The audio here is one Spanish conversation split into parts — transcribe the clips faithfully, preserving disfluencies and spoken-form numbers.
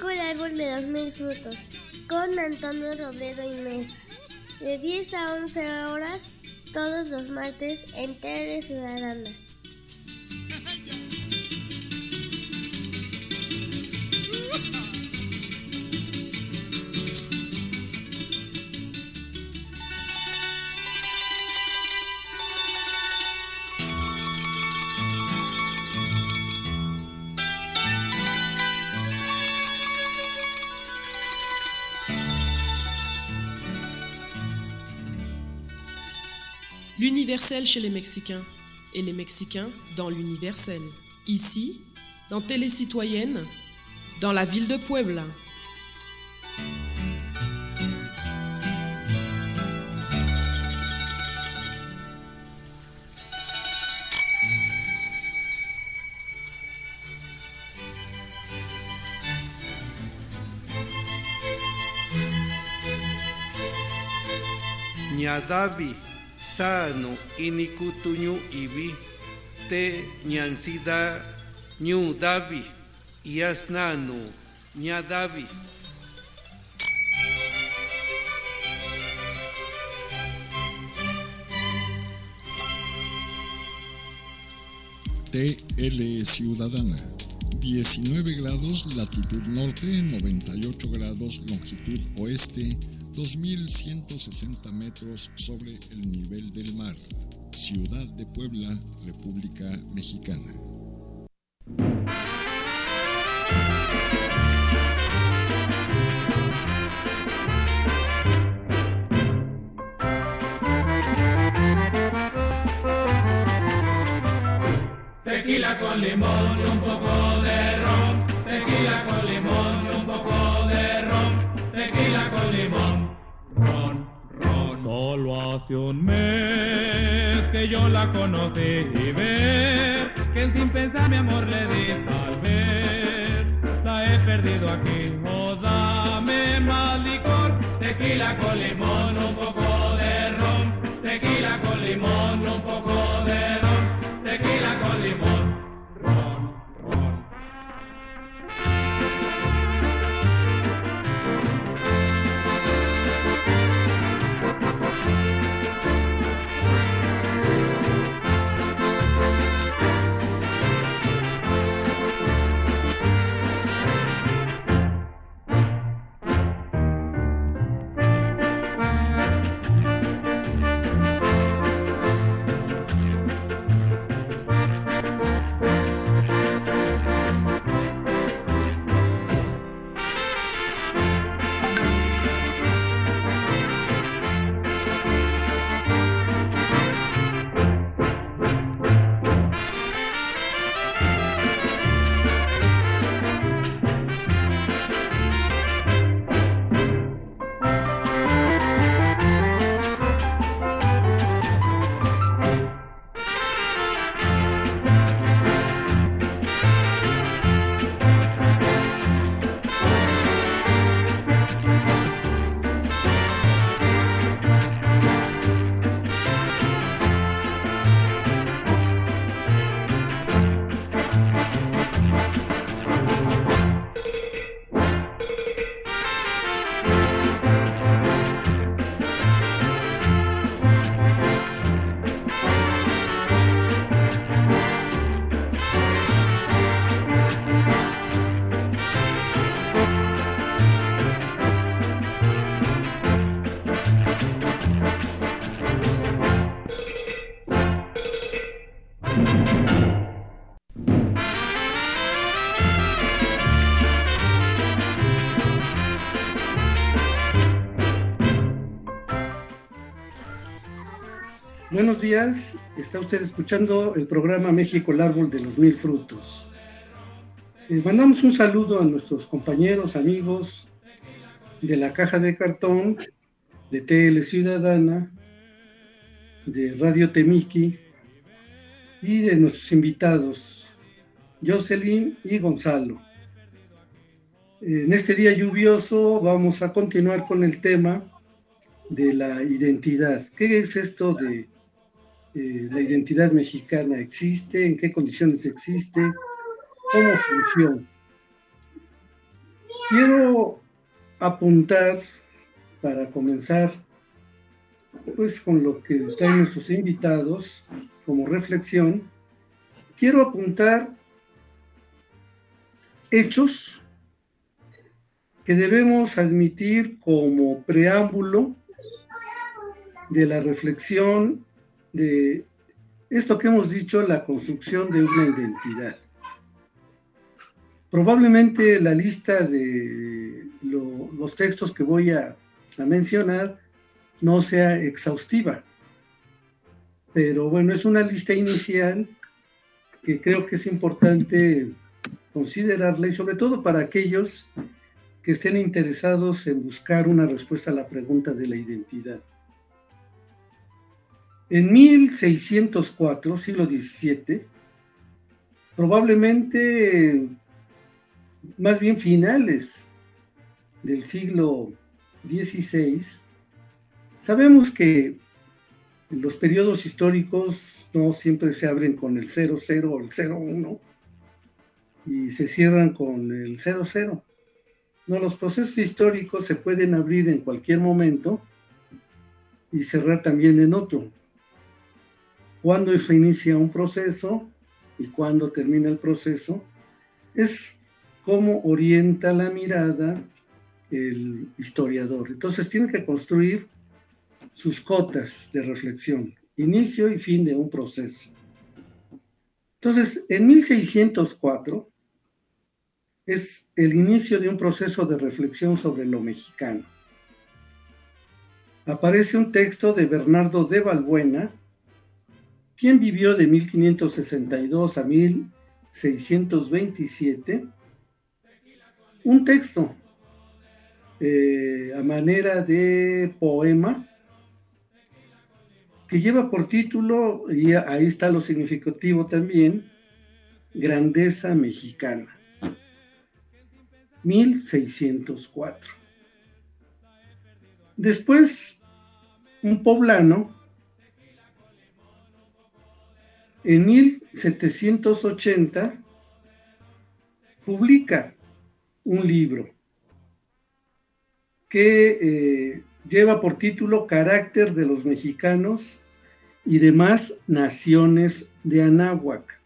el árbol de los mil frutos con Antonio Robledo y Mesa, de diez a once horas todos los martes en Tele Ciudadana. L'universel chez les Mexicains et les Mexicains dans l'universel. Ici, dans Télé Citoyenne, dans la ville de Puebla. Ñadavi sano inikutuñu ibi te ñansida ñu davi yasnanu ñadavi. T L Ciudadana, diecinueve grados latitud norte, noventa y ocho grados longitud oeste, dos mil ciento sesenta metros sobre el nivel del mar. Ciudad de Puebla, República Mexicana. Tequila con limón y un poco de ron. Tequila con limón y un poco de ron. Tequila con limón. Ron, ron. Solo hace un mes que yo la conocí y ver que sin pensar mi amor le di tal vez. La he perdido aquí. Oh, dame más licor. Tequila con limón, un poco de ron. Tequila con limón, un poco de ron. Tequila con limón. Ron, ron. Buenos días, está usted escuchando el programa México, el árbol de los mil frutos. Eh, mandamos un saludo a nuestros compañeros, amigos de la Caja de Cartón, de T L Ciudadana, de Radio Temiki y de nuestros invitados, Jocelyn y Gonzalo. En este día lluvioso vamos a continuar con el tema de la identidad. ¿Qué es esto de eh, la identidad mexicana? ¿Existe? ¿En qué condiciones existe? ¿Cómo surgió? quiero apuntar para comenzar pues con lo que traen nuestros invitados como reflexión. Quiero apuntar hechos que debemos admitir como preámbulo de la reflexión de esto que hemos dicho, la construcción de una identidad. Probablemente la lista de lo, los textos que voy a, a mencionar no sea exhaustiva, pero bueno, es una lista inicial que creo que es importante considerarla, y sobre todo para aquellos que estén interesados en buscar una respuesta a la pregunta de la identidad. En mil seiscientos cuatro, siglo diecisiete, probablemente más bien finales del siglo dieciséis, sabemos que los periodos históricos no siempre se abren con el cero cero o el cero uno y se cierran con el cero cero. No, los procesos históricos se pueden abrir en cualquier momento y cerrar también en otro. Cuando se inicia un proceso y cuando termina el proceso, es cómo orienta la mirada el historiador. Entonces tiene que construir sus cotas de reflexión, inicio y fin de un proceso. Entonces, en mil seiscientos cuatro es el inicio de un proceso de reflexión sobre lo mexicano. Aparece un texto de Bernardo de Balbuena, quien vivió de mil quinientos sesenta y dos a mil seiscientos veintisiete, un texto eh, a manera de poema que lleva por título, y ahí está lo significativo también, Grandeza Mexicana, mil seiscientos cuatro. Después, un poblano, en mil setecientos ochenta, publica un libro que eh, lleva por título Carácter de los mexicanos y demás naciones de Anáhuac.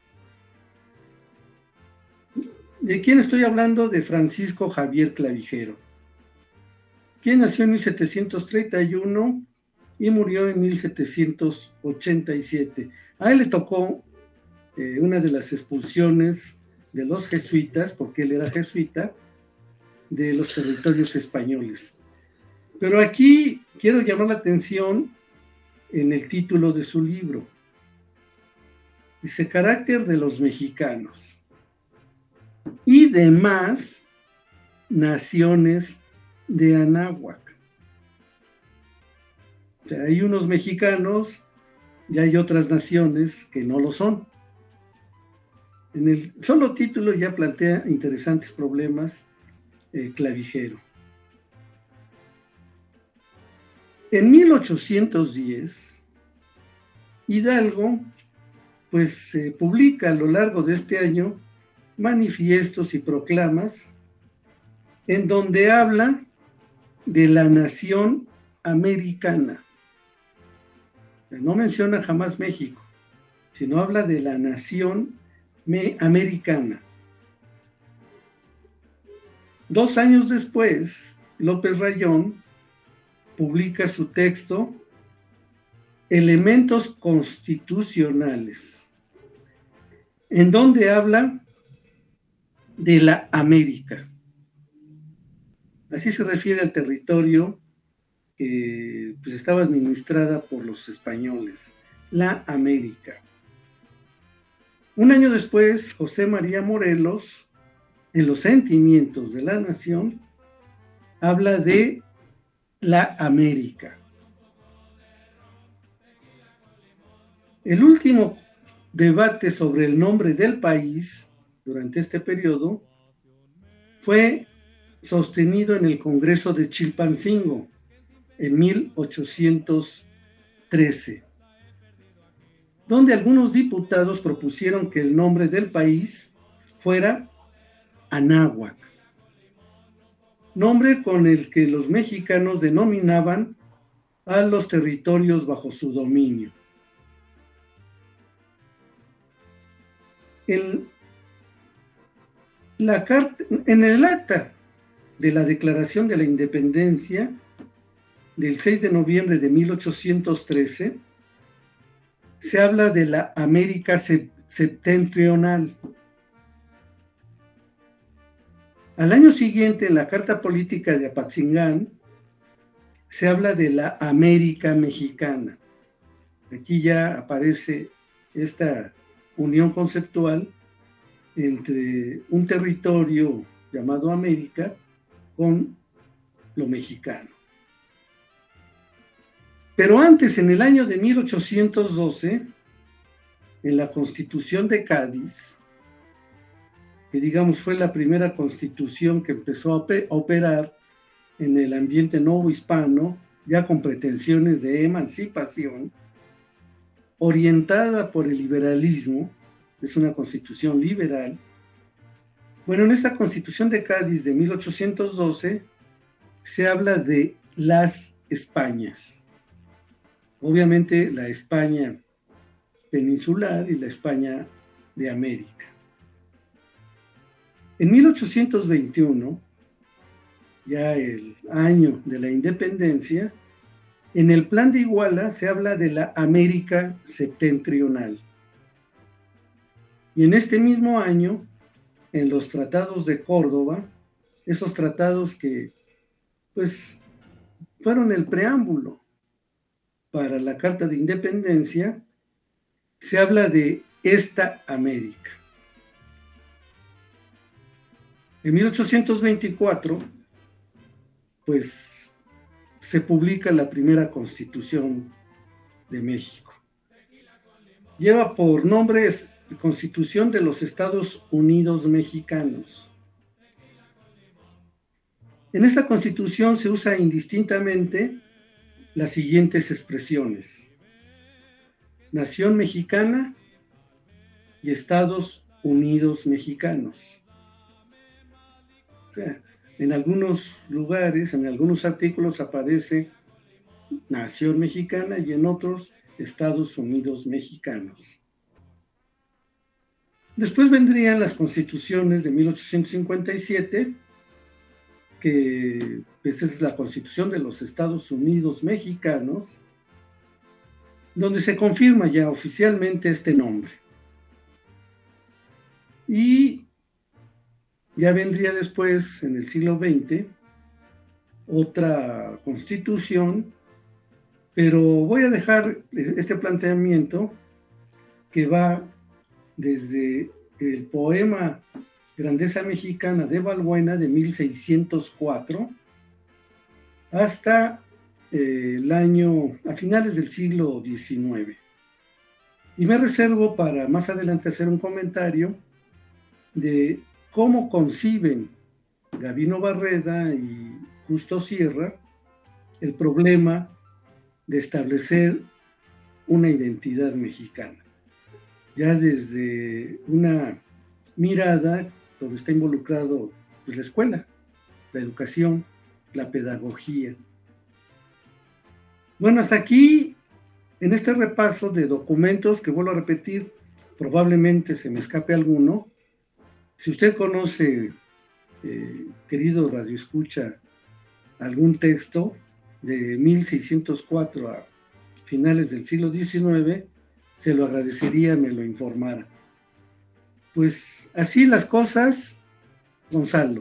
¿De quién estoy hablando? De Francisco Javier Clavijero, quien nació en mil setecientos treinta y uno y murió en mil setecientos ochenta y siete. A él le tocó eh, una de las expulsiones de los jesuitas, porque él era jesuita, de los territorios españoles. Pero aquí quiero llamar la atención en el título de su libro. Dice, Carácter de los mexicanos y demás naciones de Anáhuac. O sea, hay unos mexicanos y hay otras naciones que no lo son. En el solo título ya plantea interesantes problemas eh, Clavijero. En mil ochocientos diez, Hidalgo pues eh, publica a lo largo de este año manifiestos y proclamas en donde habla de la nación americana. No menciona jamás México, sino habla de la nación americana. Dos años después, López Rayón publica su texto Elementos Constitucionales, en donde habla de la América. Así se refiere al territorio que pues, estaba administrada por los españoles, la América. Un año después, José María Morelos, en Los Sentimientos de la Nación, habla de la América. El último debate sobre el nombre del país durante este periodo fue sostenido en el Congreso de Chilpancingo en mil ochocientos trece, donde algunos diputados propusieron que el nombre del país fuera Anáhuac. nombre con el que los mexicanos denominaban a los territorios bajo su dominio. El, la carta, en el acta de la Declaración de la Independencia del seis de noviembre de mil ochocientos trece, se habla de la América septentrional. Al año siguiente, en la Carta Política de Apatzingán, se habla de la América Mexicana. Aquí ya aparece esta unión conceptual entre un territorio llamado América con lo mexicano. Pero antes, en el año de mil ochocientos doce, en la Constitución de Cádiz, que digamos fue la primera constitución que empezó a operar en el ambiente novohispano, ya con pretensiones de emancipación, orientada por el liberalismo, es una constitución liberal. Bueno, en esta Constitución de Cádiz de mil ochocientos doce se habla de las Españas. Obviamente la España peninsular y la España de América. En mil ochocientos veintiuno, ya el año de la independencia, en el Plan de Iguala se habla de la América septentrional. Y en este mismo año, en los tratados de Córdoba, esos tratados que, pues, fueron el preámbulo para la Carta de Independencia, se habla de esta América. En mil ochocientos veinticuatro, pues, se publica la primera Constitución de México. Lleva por nombre Constitución de los Estados Unidos Mexicanos. En esta Constitución se usa indistintamente las siguientes expresiones: Nación Mexicana y Estados Unidos Mexicanos. O sea, en algunos lugares, en algunos artículos aparece Nación Mexicana y en otros Estados Unidos Mexicanos. Después vendrían las constituciones de mil ochocientos cincuenta y siete, que pues, es la Constitución de los Estados Unidos Mexicanos, donde se confirma ya oficialmente este nombre. Y ya vendría después, en el siglo veinte, otra constitución, pero voy a dejar este planteamiento que va desde el poema Grandeza Mexicana de Balbuena de mil seiscientos cuatro hasta eh, el año, a finales del siglo diecinueve. Y me reservo para más adelante hacer un comentario de cómo conciben Gavino Barreda y Justo Sierra el problema de establecer una identidad mexicana, ya desde una mirada donde está involucrado pues, la escuela, la educación, la pedagogía. Bueno, hasta aquí, en este repaso de documentos que vuelvo a repetir, probablemente se me escape alguno. Si usted conoce, eh, querido radioescucha, algún texto de mil seiscientos cuatro a finales del siglo diecinueve, se lo agradecería me lo informara. Pues así las cosas, Gonzalo.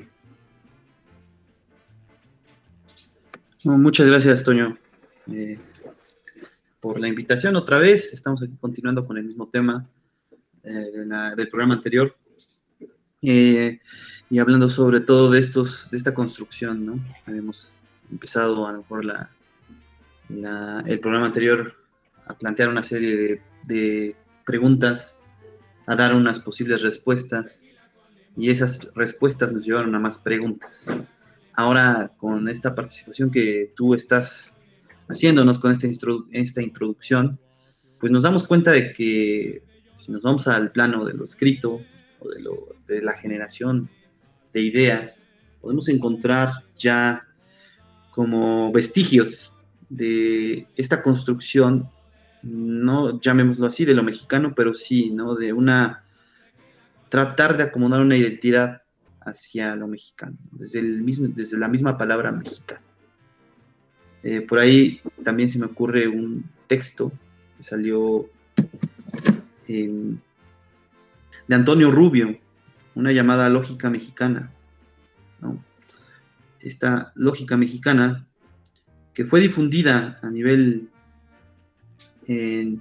No, muchas gracias, Toño, eh, por la invitación otra vez. Estamos aquí continuando con el mismo tema eh, de la, del programa anterior. Eh, y hablando sobre todo de estos, de esta construcción, ¿no? Habíamos empezado a lo mejor la, la, el programa anterior a plantear una serie de, de preguntas, a dar unas posibles respuestas, y esas respuestas nos llevaron a más preguntas. Ahora, con esta participación que tú estás haciéndonos con esta, instru- esta introducción, pues nos damos cuenta de que si nos vamos al plano de lo escrito, o de, lo, de la generación de ideas, podemos encontrar ya como vestigios de esta construcción, no llamémoslo así, de lo mexicano, pero sí, ¿no? De una, tratar de acomodar una identidad hacia lo mexicano, desde, el mismo, desde la misma palabra mexicano. Eh, por ahí también se me ocurre un texto que salió en, de Antonio Rubio, una llamada lógica mexicana, ¿no? Esta lógica mexicana que fue difundida a nivel, eh,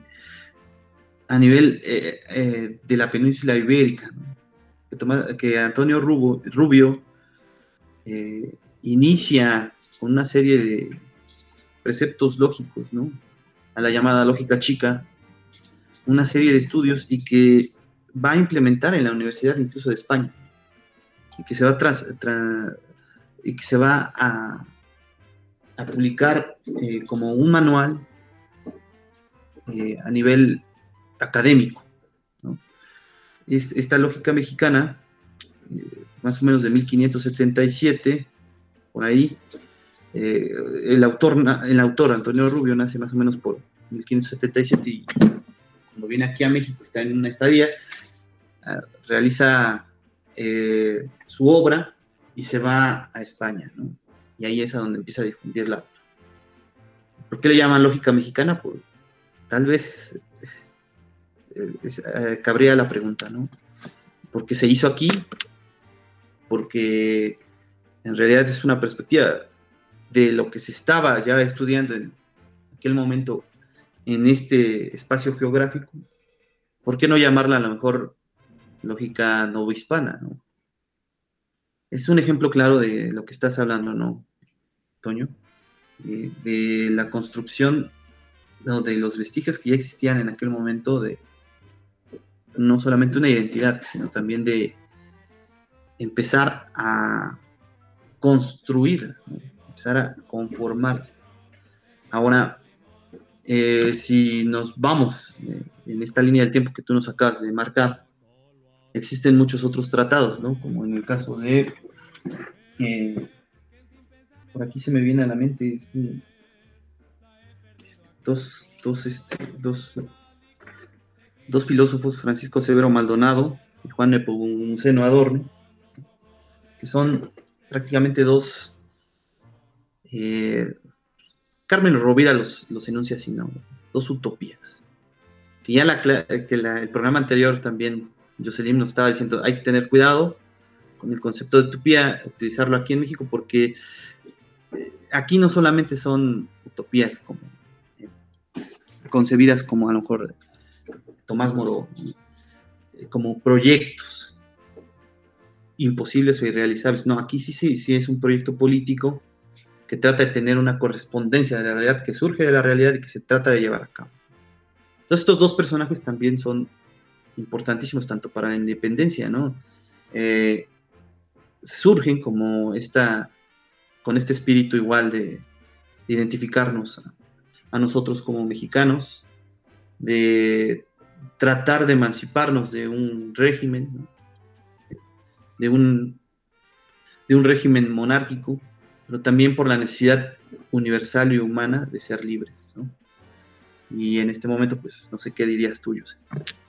a nivel eh, eh, de la península ibérica, ¿no? que, toma, que Antonio Rubio, Rubio eh, inicia con una serie de preceptos lógicos, ¿no? A la llamada lógica chica, una serie de estudios y que va a implementar en la Universidad incluso de España, y que se va, tras, tra, y que se va a, a publicar eh, como un manual eh, a nivel académico, ¿no? Est, esta lógica mexicana, eh, más o menos de mil quinientos setenta y siete, por ahí, eh, el, autor, el autor Antonio Rubio nace más o menos por mil quinientos setenta y siete y cuando viene aquí a México, está en una estadía, uh, realiza eh, su obra y se va a España, ¿no? Y ahí es a donde empieza a difundirla. ¿Por qué le llaman lógica mexicana? Pues tal vez eh, es, eh, cabría la pregunta, ¿no? ¿Por qué se hizo aquí? Porque en realidad es una perspectiva de lo que se estaba ya estudiando en aquel momento en este espacio geográfico. ¿Por qué no llamarla a lo mejor lógica novohispana, ¿no? Es un ejemplo claro de lo que estás hablando, ¿no, Toño? De, de la construcción, ¿no? De los vestigios que ya existían en aquel momento, de no solamente una identidad, sino también de empezar a construir, ¿no? Empezar a conformar. Ahora, eh, si nos vamos eh, en esta línea del tiempo que tú nos acabas de marcar, existen muchos otros tratados, ¿no? Como en el caso de, eh, por aquí se me viene a la mente, es, dos, dos, este, dos, dos filósofos, Francisco Severo Maldonado y Juan Nepomuceno Adorno, que son prácticamente dos, eh, Carmen Rovira los, los enuncia así, ¿no? Dos utopías. Que ya la, que la, el programa anterior también, Jocelyn nos estaba diciendo, hay que tener cuidado con el concepto de utopía, utilizarlo aquí en México, porque eh, aquí no solamente son utopías como, eh, concebidas como a lo mejor Tomás Moro, eh, como proyectos imposibles o irrealizables. No, aquí sí, sí, sí es un proyecto político que trata de tener una correspondencia de la realidad, que surge de la realidad y que se trata de llevar a cabo. Entonces estos dos personajes también son importantísimos tanto para la independencia, ¿no? Eh, surgen como esta, con este espíritu igual de identificarnos a, a nosotros como mexicanos, de tratar de emanciparnos de un régimen, ¿no? de un, de un régimen monárquico, pero también por la necesidad universal y humana de ser libres, ¿no? Y en este momento, pues, no sé qué dirías tú, José.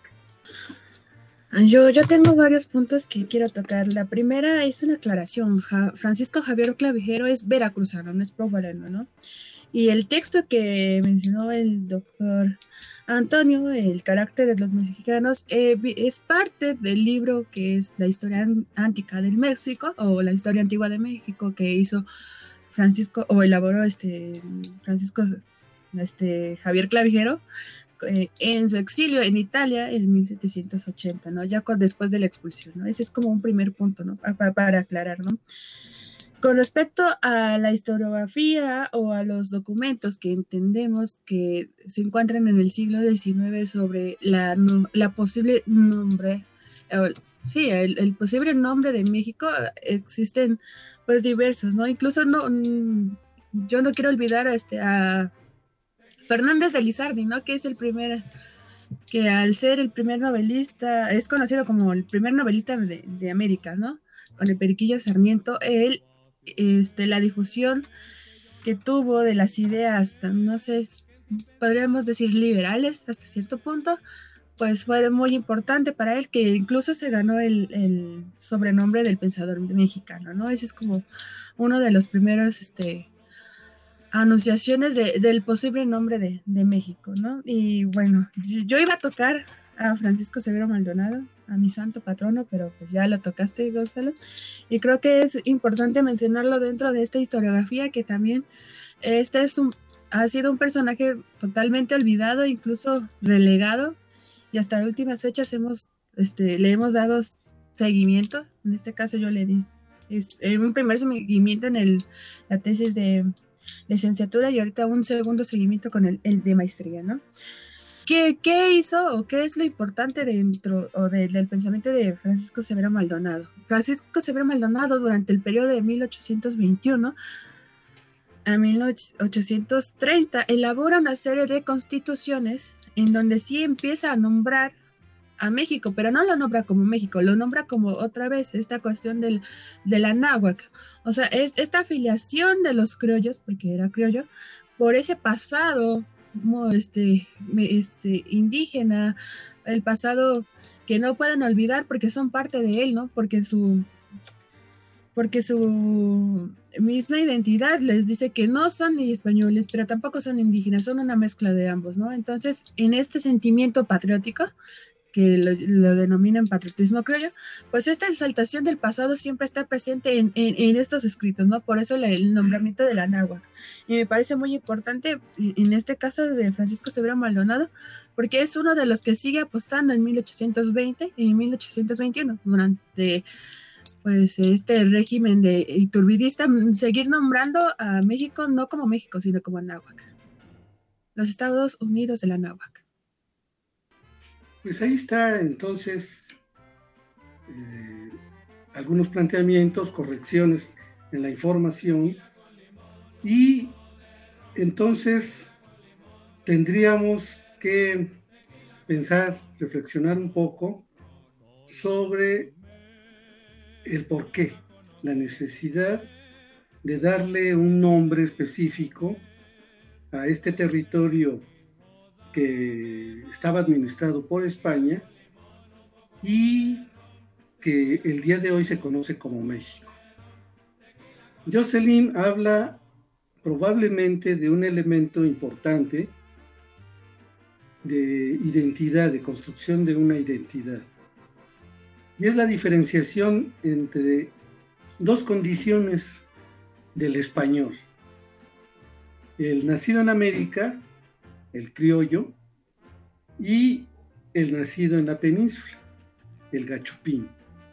Yo, yo tengo varios puntos que quiero tocar. La primera es una aclaración. Ja, Francisco Javier Clavijero es veracruzano, no es provolano, ¿no? Y el texto que mencionó el doctor Antonio, El carácter de los mexicanos, eh, es parte del libro que es La historia antigua del México, o La historia antigua de México, que hizo Francisco, o elaboró este Francisco este, Javier Clavijero, eh, en su exilio en Italia en mil setecientos ochenta, ¿no? Ya con, después de la expulsión, ¿no? Ese es como un primer punto, ¿no? Para, para aclarar, ¿no? Con respecto a la historiografía o a los documentos que entendemos que se encuentran en el siglo diecinueve sobre la, no, la posible nombre, eh, sí, el, el posible nombre de México, existen pues diversos, ¿no? Incluso no, yo no quiero olvidar a, este, a Fernández de Lizardi, ¿no? Que es el primer, que al ser el primer novelista, es conocido como el primer novelista de, de América, ¿no? Con el Periquillo Sarmiento, él este, la difusión que tuvo de las ideas, no sé, podríamos decir liberales hasta cierto punto, pues fue muy importante para él, que incluso se ganó el, el sobrenombre del pensador mexicano, ¿no? Ese es como uno de los primeros este, anunciaciones de, del posible nombre de, de México, ¿no? Y bueno, yo, yo iba a tocar a Francisco Severo Maldonado, a mi santo patrono, pero pues ya lo tocaste, Gonzalo, y creo que es importante mencionarlo dentro de esta historiografía, que también este es un, ha sido un personaje totalmente olvidado, incluso relegado, y hasta las últimas fechas hemos, este, le hemos dado seguimiento. En este caso yo le di es, un primer seguimiento en el, la tesis de licenciatura y ahorita un segundo seguimiento con el, el de maestría, ¿no? ¿Qué, ¿Qué hizo o qué es lo importante dentro o de, del pensamiento de Francisco Severo Maldonado? Francisco Severo Maldonado, durante el periodo de mil ochocientos veintiuno a mil ochocientos treinta, elabora una serie de constituciones en donde sí empieza a nombrar a México, pero no lo nombra como México, lo nombra como otra vez esta cuestión del, de la náhuatl. O sea, es esta afiliación de los criollos, porque era criollo, por ese pasado como este, este, indígena, el pasado que no pueden olvidar porque son parte de él, ¿no? Porque su, porque su misma identidad les dice que no son ni españoles, pero tampoco son indígenas, son una mezcla de ambos, ¿no? Entonces, en este sentimiento patriótico, que lo, lo denominan patriotismo criollo, pues esta exaltación del pasado siempre está presente en, en, en estos escritos, ¿no? Por eso la, el nombramiento de la náhuatl. Y me parece muy importante, en este caso de Francisco Severo Maldonado, porque es uno de los que sigue apostando en mil ochocientos veinte y en mil ochocientos veintiuno, durante pues este régimen de iturbidista, seguir nombrando a México no como México, sino como náhuatl. Los Estados Unidos de la náhuatl. Pues ahí está entonces eh, algunos planteamientos, correcciones en la información, y entonces tendríamos que pensar, reflexionar un poco sobre el porqué, la necesidad de darle un nombre específico a este territorio que estaba administrado por España y que el día de hoy se conoce como México. Jocelyn habla probablemente de un elemento importante de identidad, de construcción de una identidad, y es la diferenciación entre dos condiciones del español: el nacido en América, el criollo, y el nacido en la península, el gachupín.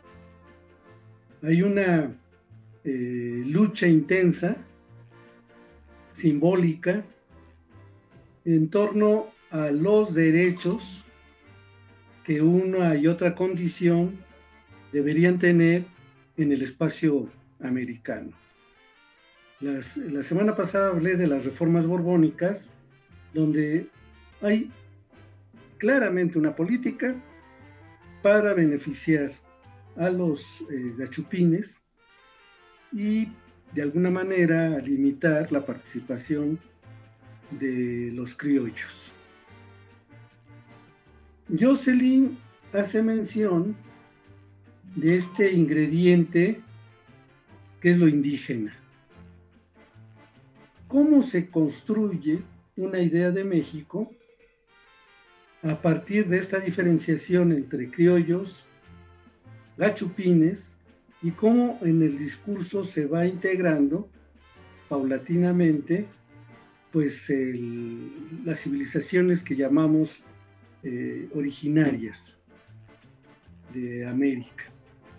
Hay una eh, lucha intensa, simbólica, en torno a los derechos que una y otra condición deberían tener en el espacio americano. Las, la semana pasada hablé de las reformas borbónicas, donde hay claramente una política para beneficiar a los eh, gachupines y de alguna manera limitar la participación de los criollos. Jocelyn hace mención de este ingrediente que es lo indígena. ¿Cómo se construye una idea de México a partir de esta diferenciación entre criollos, gachupines, y cómo en el discurso se va integrando paulatinamente pues el, las civilizaciones que llamamos eh, originarias de América?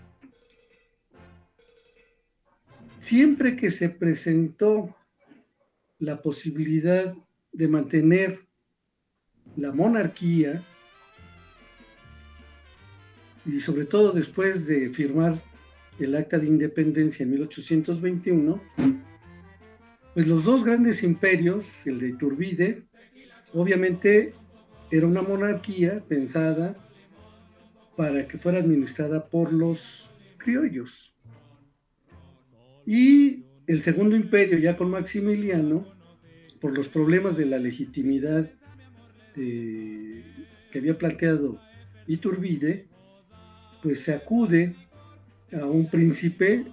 Siempre que se presentó la posibilidad de mantener la monarquía, y sobre todo después de firmar el Acta de Independencia en mil ochocientos veintiuno, pues los dos grandes imperios, el de Iturbide, obviamente era una monarquía pensada para que fuera administrada por los criollos. Y el Segundo Imperio, ya con Maximiliano, por los problemas de la legitimidad de, que había planteado Iturbide, pues se acude a un príncipe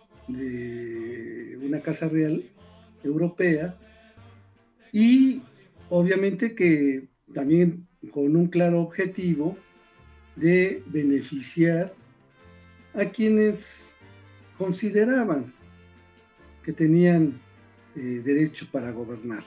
de una casa real europea y obviamente que también con un claro objetivo de beneficiar a quienes consideraban que tenían eh, derecho para gobernar.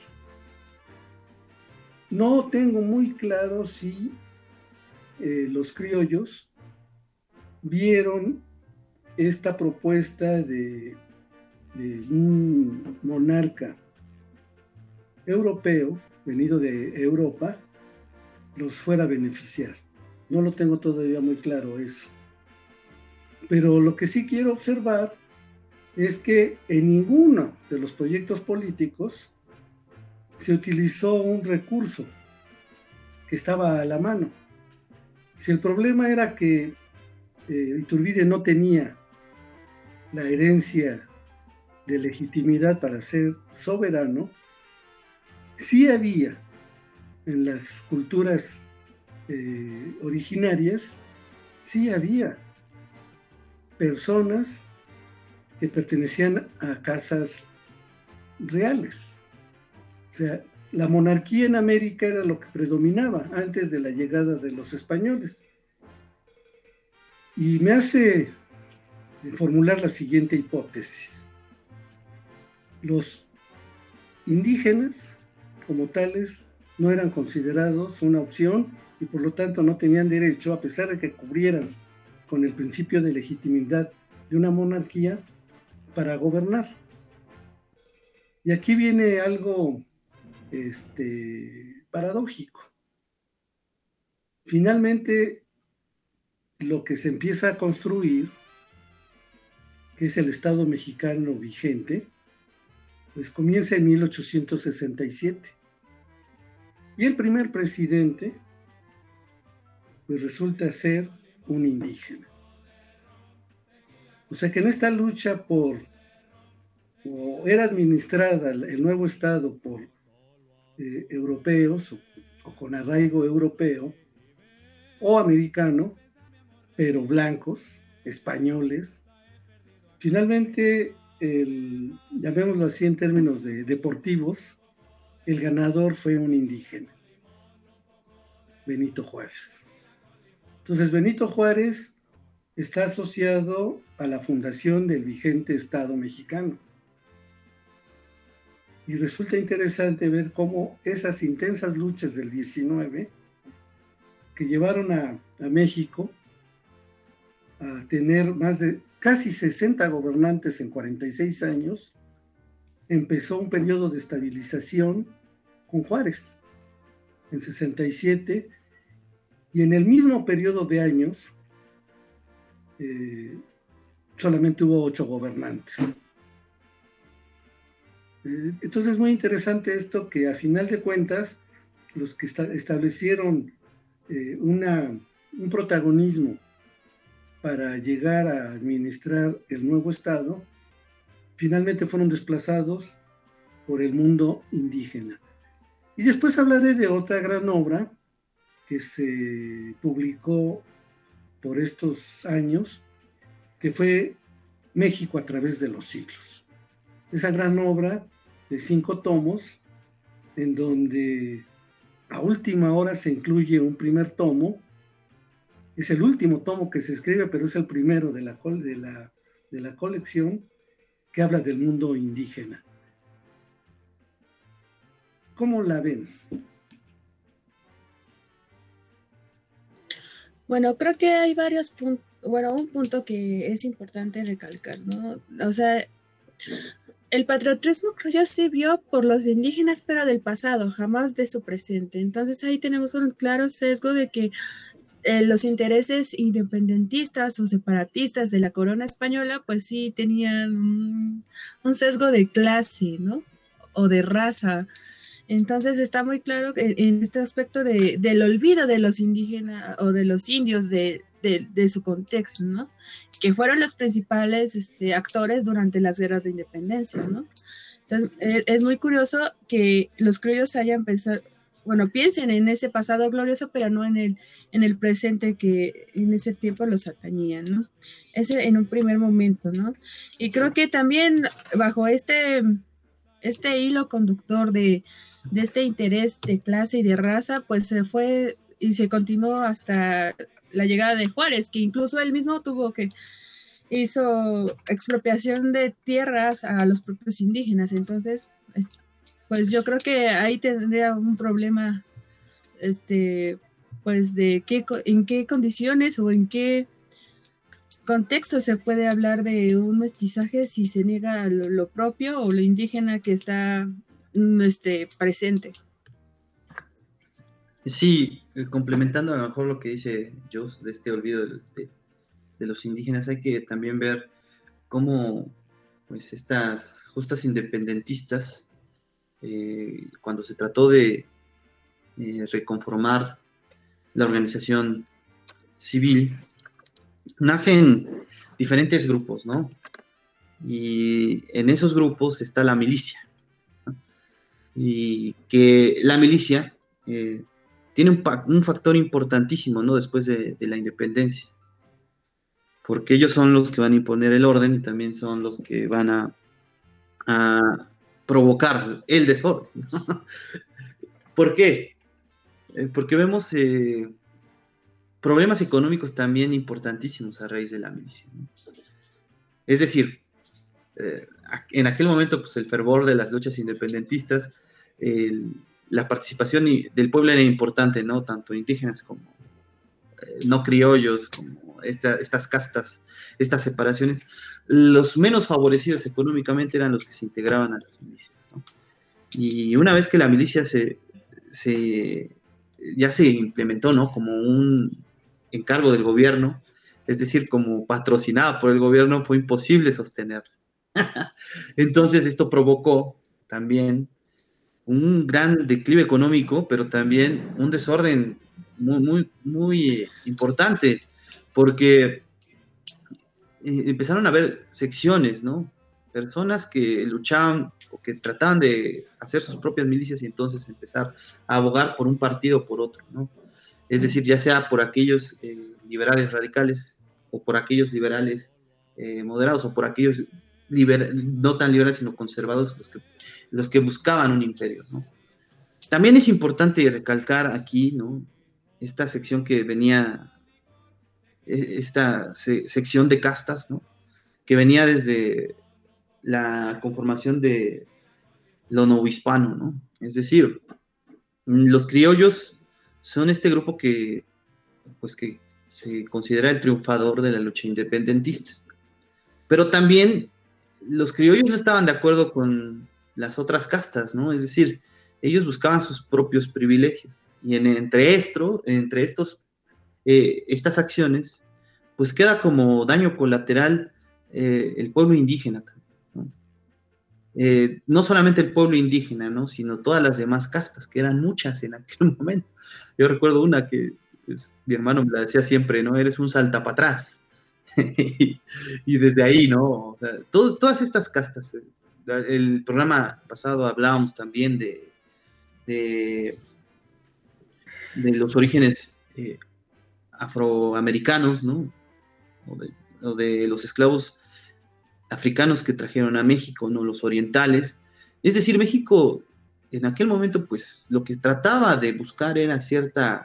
No tengo muy claro si eh, los criollos vieron esta propuesta de, de un monarca europeo, venido de Europa, los fuera a beneficiar. No lo tengo todavía muy claro eso. Pero lo que sí quiero observar es que en ninguno de los proyectos políticos se utilizó un recurso que estaba a la mano. Si el problema era que eh, Iturbide no tenía la herencia de legitimidad para ser soberano, sí había en las culturas eh, originarias, sí había personas que pertenecían a casas reales. O sea, la monarquía en América era lo que predominaba antes de la llegada de los españoles. Y me hace formular la siguiente hipótesis. Los indígenas, como tales, no eran considerados una opción y por lo tanto no tenían derecho, a pesar de que cubrieran con el principio de legitimidad de una monarquía, para gobernar. Y aquí viene algo este, paradójico. Finalmente, lo que se empieza a construir, que es el Estado mexicano vigente, pues comienza en mil ochocientos sesenta y siete. Y el primer presidente, pues resulta ser un indígena. O sea que en esta lucha por, o era administrada el nuevo Estado por eh, europeos o, o con arraigo europeo o americano, pero blancos, españoles, finalmente, el, llamémoslo así en términos de deportivos, el ganador fue un indígena, Benito Juárez. Entonces, Benito Juárez está asociado a la fundación del vigente Estado mexicano. Y resulta interesante ver cómo esas intensas luchas del diecinueve, que llevaron a, a México a tener más de casi sesenta gobernantes en cuarenta y seis años, empezó un periodo de estabilización con Juárez en sesenta y siete, y en el mismo periodo de años eh, solamente hubo ocho gobernantes. Eh, entonces es muy interesante esto, que a final de cuentas los que esta- establecieron eh, una, un protagonismo para llegar a administrar el nuevo Estado, finalmente fueron desplazados por el mundo indígena. Y después hablaré de otra gran obra que se publicó por estos años, que fue México a través de los siglos. Esa gran obra de cinco tomos, en donde a última hora se incluye un primer tomo. Es el último tomo que se escribe, pero es el primero de la, de la, de la colección, que habla del mundo indígena. ¿Cómo la ven? Bueno, creo que hay varios puntos, bueno, un punto que es importante recalcar, ¿no? O sea, el patriotismo criollo se vio por los indígenas, pero del pasado, jamás de su presente. Entonces ahí tenemos un claro sesgo de que eh, los intereses independentistas o separatistas de la corona española, pues sí tenían un, un sesgo de clase, ¿no? O de raza. Entonces está muy claro que en este aspecto de, del olvido de los indígenas o de los indios de, de, de su contexto, ¿no? Que fueron los principales este, actores durante las guerras de independencia, ¿no? Entonces es, es muy curioso que los criollos hayan pensado, bueno, piensen en ese pasado glorioso, pero no en el, en el presente que en ese tiempo los atañían, ¿no? Ese en un primer momento, ¿no? Y creo que también bajo este, este hilo conductor de, de este interés de clase y de raza, pues se fue y se continuó hasta la llegada de Juárez, que incluso él mismo tuvo que, hizo expropiación de tierras a los propios indígenas. Entonces, pues yo creo que ahí tendría un problema, este, pues de qué, en qué condiciones o en qué contexto se puede hablar de un mestizaje si se niega lo, lo propio o lo indígena que está este, presente. Sí, complementando a lo mejor lo que dice Jos de este olvido de, de, de los indígenas, hay que también ver cómo pues estas justas independentistas, eh, cuando se trató de eh, reconformar la organización civil, nacen diferentes grupos, ¿no? Y en esos grupos está la milicia, ¿no? Y que la milicia eh, tiene un, un factor importantísimo, ¿no? Después de, de la independencia, porque ellos son los que van a imponer el orden y también son los que van a, a provocar el desorden, ¿no? ¿Por qué? Eh, porque vemos eh, problemas económicos también importantísimos a raíz de la milicia, ¿no? Es decir, eh, en aquel momento, pues el fervor de las luchas independentistas, eh, la participación del pueblo era importante, ¿no? Tanto indígenas como eh, no criollos, como esta, estas castas, estas separaciones. Los menos favorecidos económicamente eran los que se integraban a las milicias, ¿no? Y una vez que la milicia se, se ya se implementó, ¿no? Como un encargo del gobierno, es decir, como patrocinada por el gobierno, fue imposible sostener. Entonces esto provocó también un gran declive económico, pero también un desorden muy, muy, muy importante, porque empezaron a haber secciones, ¿no? Personas que luchaban o que trataban de hacer sus propias milicias y entonces empezar a abogar por un partido o por otro, ¿no? Es decir, ya sea por aquellos eh, liberales radicales o por aquellos liberales eh, moderados o por aquellos liber- no tan liberales sino conservadores, los que, los que buscaban un imperio, ¿no? También es importante recalcar aquí, ¿no? Esta sección que venía, esta se- sección de castas, ¿no? Que venía desde la conformación de lo novohispano, ¿no? Es decir, los criollos son este grupo que, pues que se considera el triunfador de la lucha independentista. Pero también los criollos no estaban de acuerdo con las otras castas, ¿no? Es decir, ellos buscaban sus propios privilegios. Y en, entre, esto, entre estos, eh, estas acciones, pues queda como daño colateral eh, el pueblo indígena también, ¿no? Eh, no solamente el pueblo indígena, ¿no? Sino todas las demás castas, que eran muchas en aquel momento. Yo recuerdo una que pues, mi hermano me la decía siempre, ¿no? Eres un salta para atrás. y, y desde ahí, ¿no? O sea, todo, todas estas castas. El programa pasado hablábamos también de, de, de los orígenes eh, afroamericanos, ¿no? O de, o de los esclavos africanos que trajeron a México, ¿no? Los orientales. Es decir, México en aquel momento, pues, lo que trataba de buscar era cierta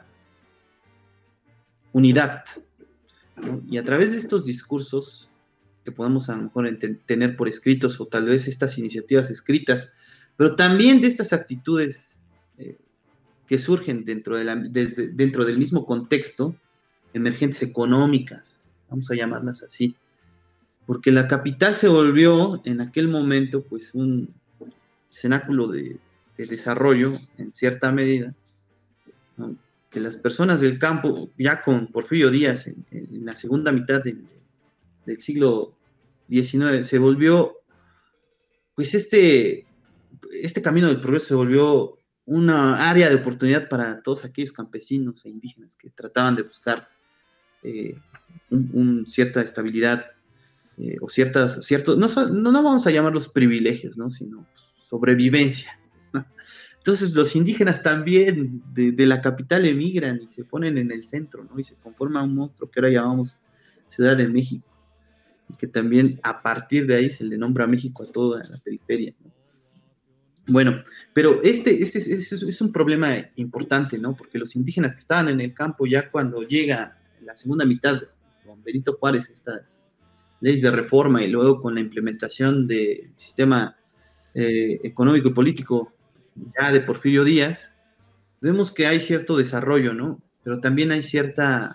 unidad, ¿no? Y a través de estos discursos que podemos a lo mejor ent- tener por escritos o tal vez estas iniciativas escritas, pero también de estas actitudes eh, que surgen dentro, de la, desde, dentro del mismo contexto, emergentes económicas, vamos a llamarlas así, porque la capital se volvió en aquel momento pues un cenáculo de, de desarrollo en cierta medida, ¿no? Que las personas del campo, ya con Porfirio Díaz en, en la segunda mitad del, del siglo diecinueve, se volvió, pues este, este camino del progreso se volvió una área de oportunidad para todos aquellos campesinos e indígenas que trataban de buscar eh, un, un cierta estabilidad eh, o ciertas, ciertos, no, no, no vamos a llamarlos privilegios, ¿no? Sino sobrevivencia, ¿no? Entonces los indígenas también de, de la capital emigran y se ponen en el centro, ¿no? Y se conforma un monstruo que ahora llamamos Ciudad de México, y que también a partir de ahí se le nombra México a toda la periferia, ¿no? Bueno, pero este, este es, es, es un problema importante, ¿no? Porque los indígenas que estaban en el campo, ya cuando llega la segunda mitad con Benito Juárez, estas leyes de reforma y luego con la implementación del sistema eh, económico y político ya de Porfirio Díaz, vemos que hay cierto desarrollo, ¿no? Pero también hay cierta,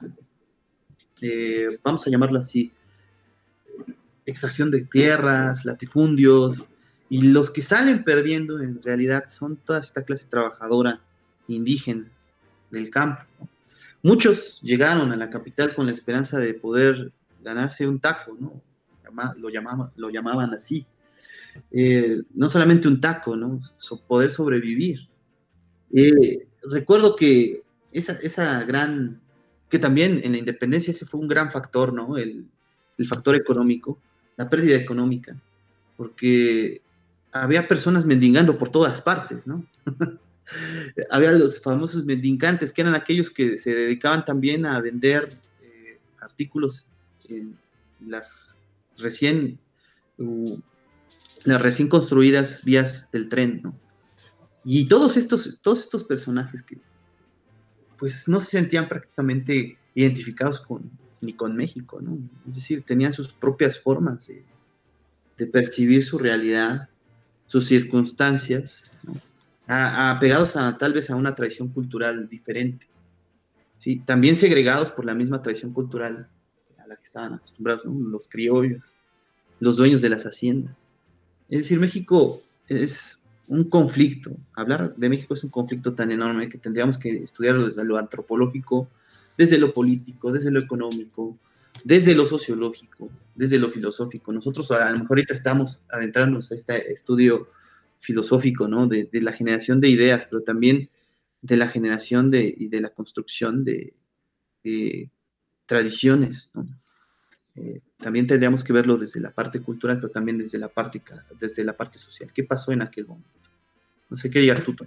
eh, vamos a llamarlo así, extracción de tierras, latifundios, y los que salen perdiendo en realidad son toda esta clase trabajadora indígena del campo. Muchos llegaron a la capital con la esperanza de poder ganarse un taco, ¿no? Lo llamaban, lo llamaban así. Eh, no solamente un taco, ¿no? So, poder sobrevivir. Eh, recuerdo que esa, esa gran, que también en la independencia ese fue un gran factor, ¿no? El, el factor económico, la pérdida económica, porque había personas mendigando por todas partes, ¿no? Había los famosos mendicantes, que eran aquellos que se dedicaban también a vender eh, artículos en las recién uh, las recién construidas vías del tren, ¿no? Y todos estos, todos estos personajes que pues no se sentían prácticamente identificados con, ni con México, ¿no? Es decir, tenían sus propias formas de, de percibir su realidad, sus circunstancias, ¿no? A, apegados a, tal vez a una tradición cultural diferente, ¿sí? También segregados por la misma tradición cultural a la que estaban acostumbrados, ¿no? Los criollos, los dueños de las haciendas. Es decir, México es un conflicto. Hablar de México es un conflicto tan enorme que tendríamos que estudiarlo desde lo antropológico, desde lo político, desde lo económico, desde lo sociológico, desde lo filosófico. Nosotros a lo mejor ahorita estamos adentrándonos a este estudio filosófico, ¿no? De, de la generación de ideas, pero también de la generación de, y de la construcción de, de tradiciones, ¿no? Eh, también tendríamos que verlo desde la parte cultural, pero también desde la parte, desde la parte social. ¿Qué pasó en aquel momento? No sé qué digas tú, Tony.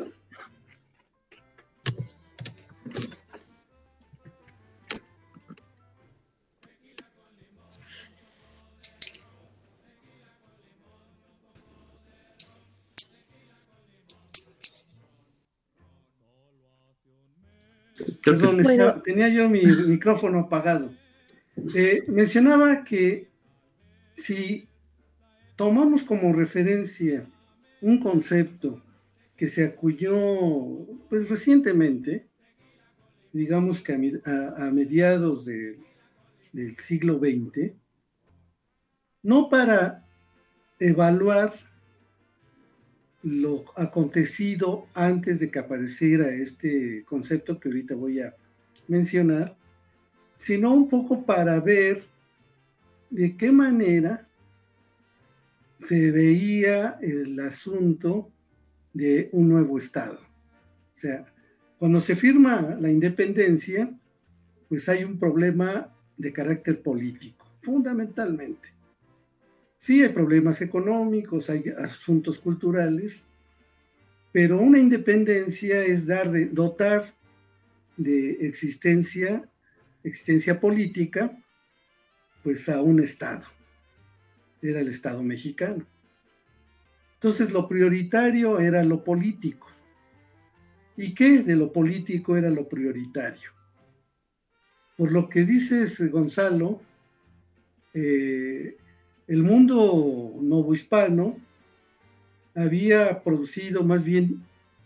Perdón, bueno. estaba, tenía yo mi micrófono apagado. Eh, mencionaba que si tomamos como referencia un concepto que se acuñó pues recientemente, digamos que a, a, a mediados de, del siglo veinte, no para evaluar lo acontecido antes de que apareciera este concepto que ahorita voy a mencionar, sino un poco para ver de qué manera se veía el asunto de un nuevo Estado. O sea, cuando se firma la independencia, pues hay un problema de carácter político, fundamentalmente. Sí, hay problemas económicos, hay asuntos culturales, pero una independencia es dar de, dotar de existencia existencia política, pues a un Estado. Era el Estado mexicano. Entonces lo prioritario era lo político. ¿Y qué de lo político era lo prioritario? Por lo que dices, Gonzalo, eh, el mundo novohispano había producido más bien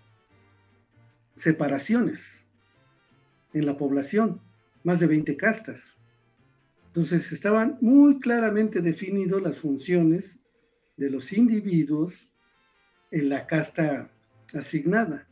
separaciones en la población, más de veinte castas. Entonces estaban muy claramente definidas las funciones de los individuos en la casta asignada.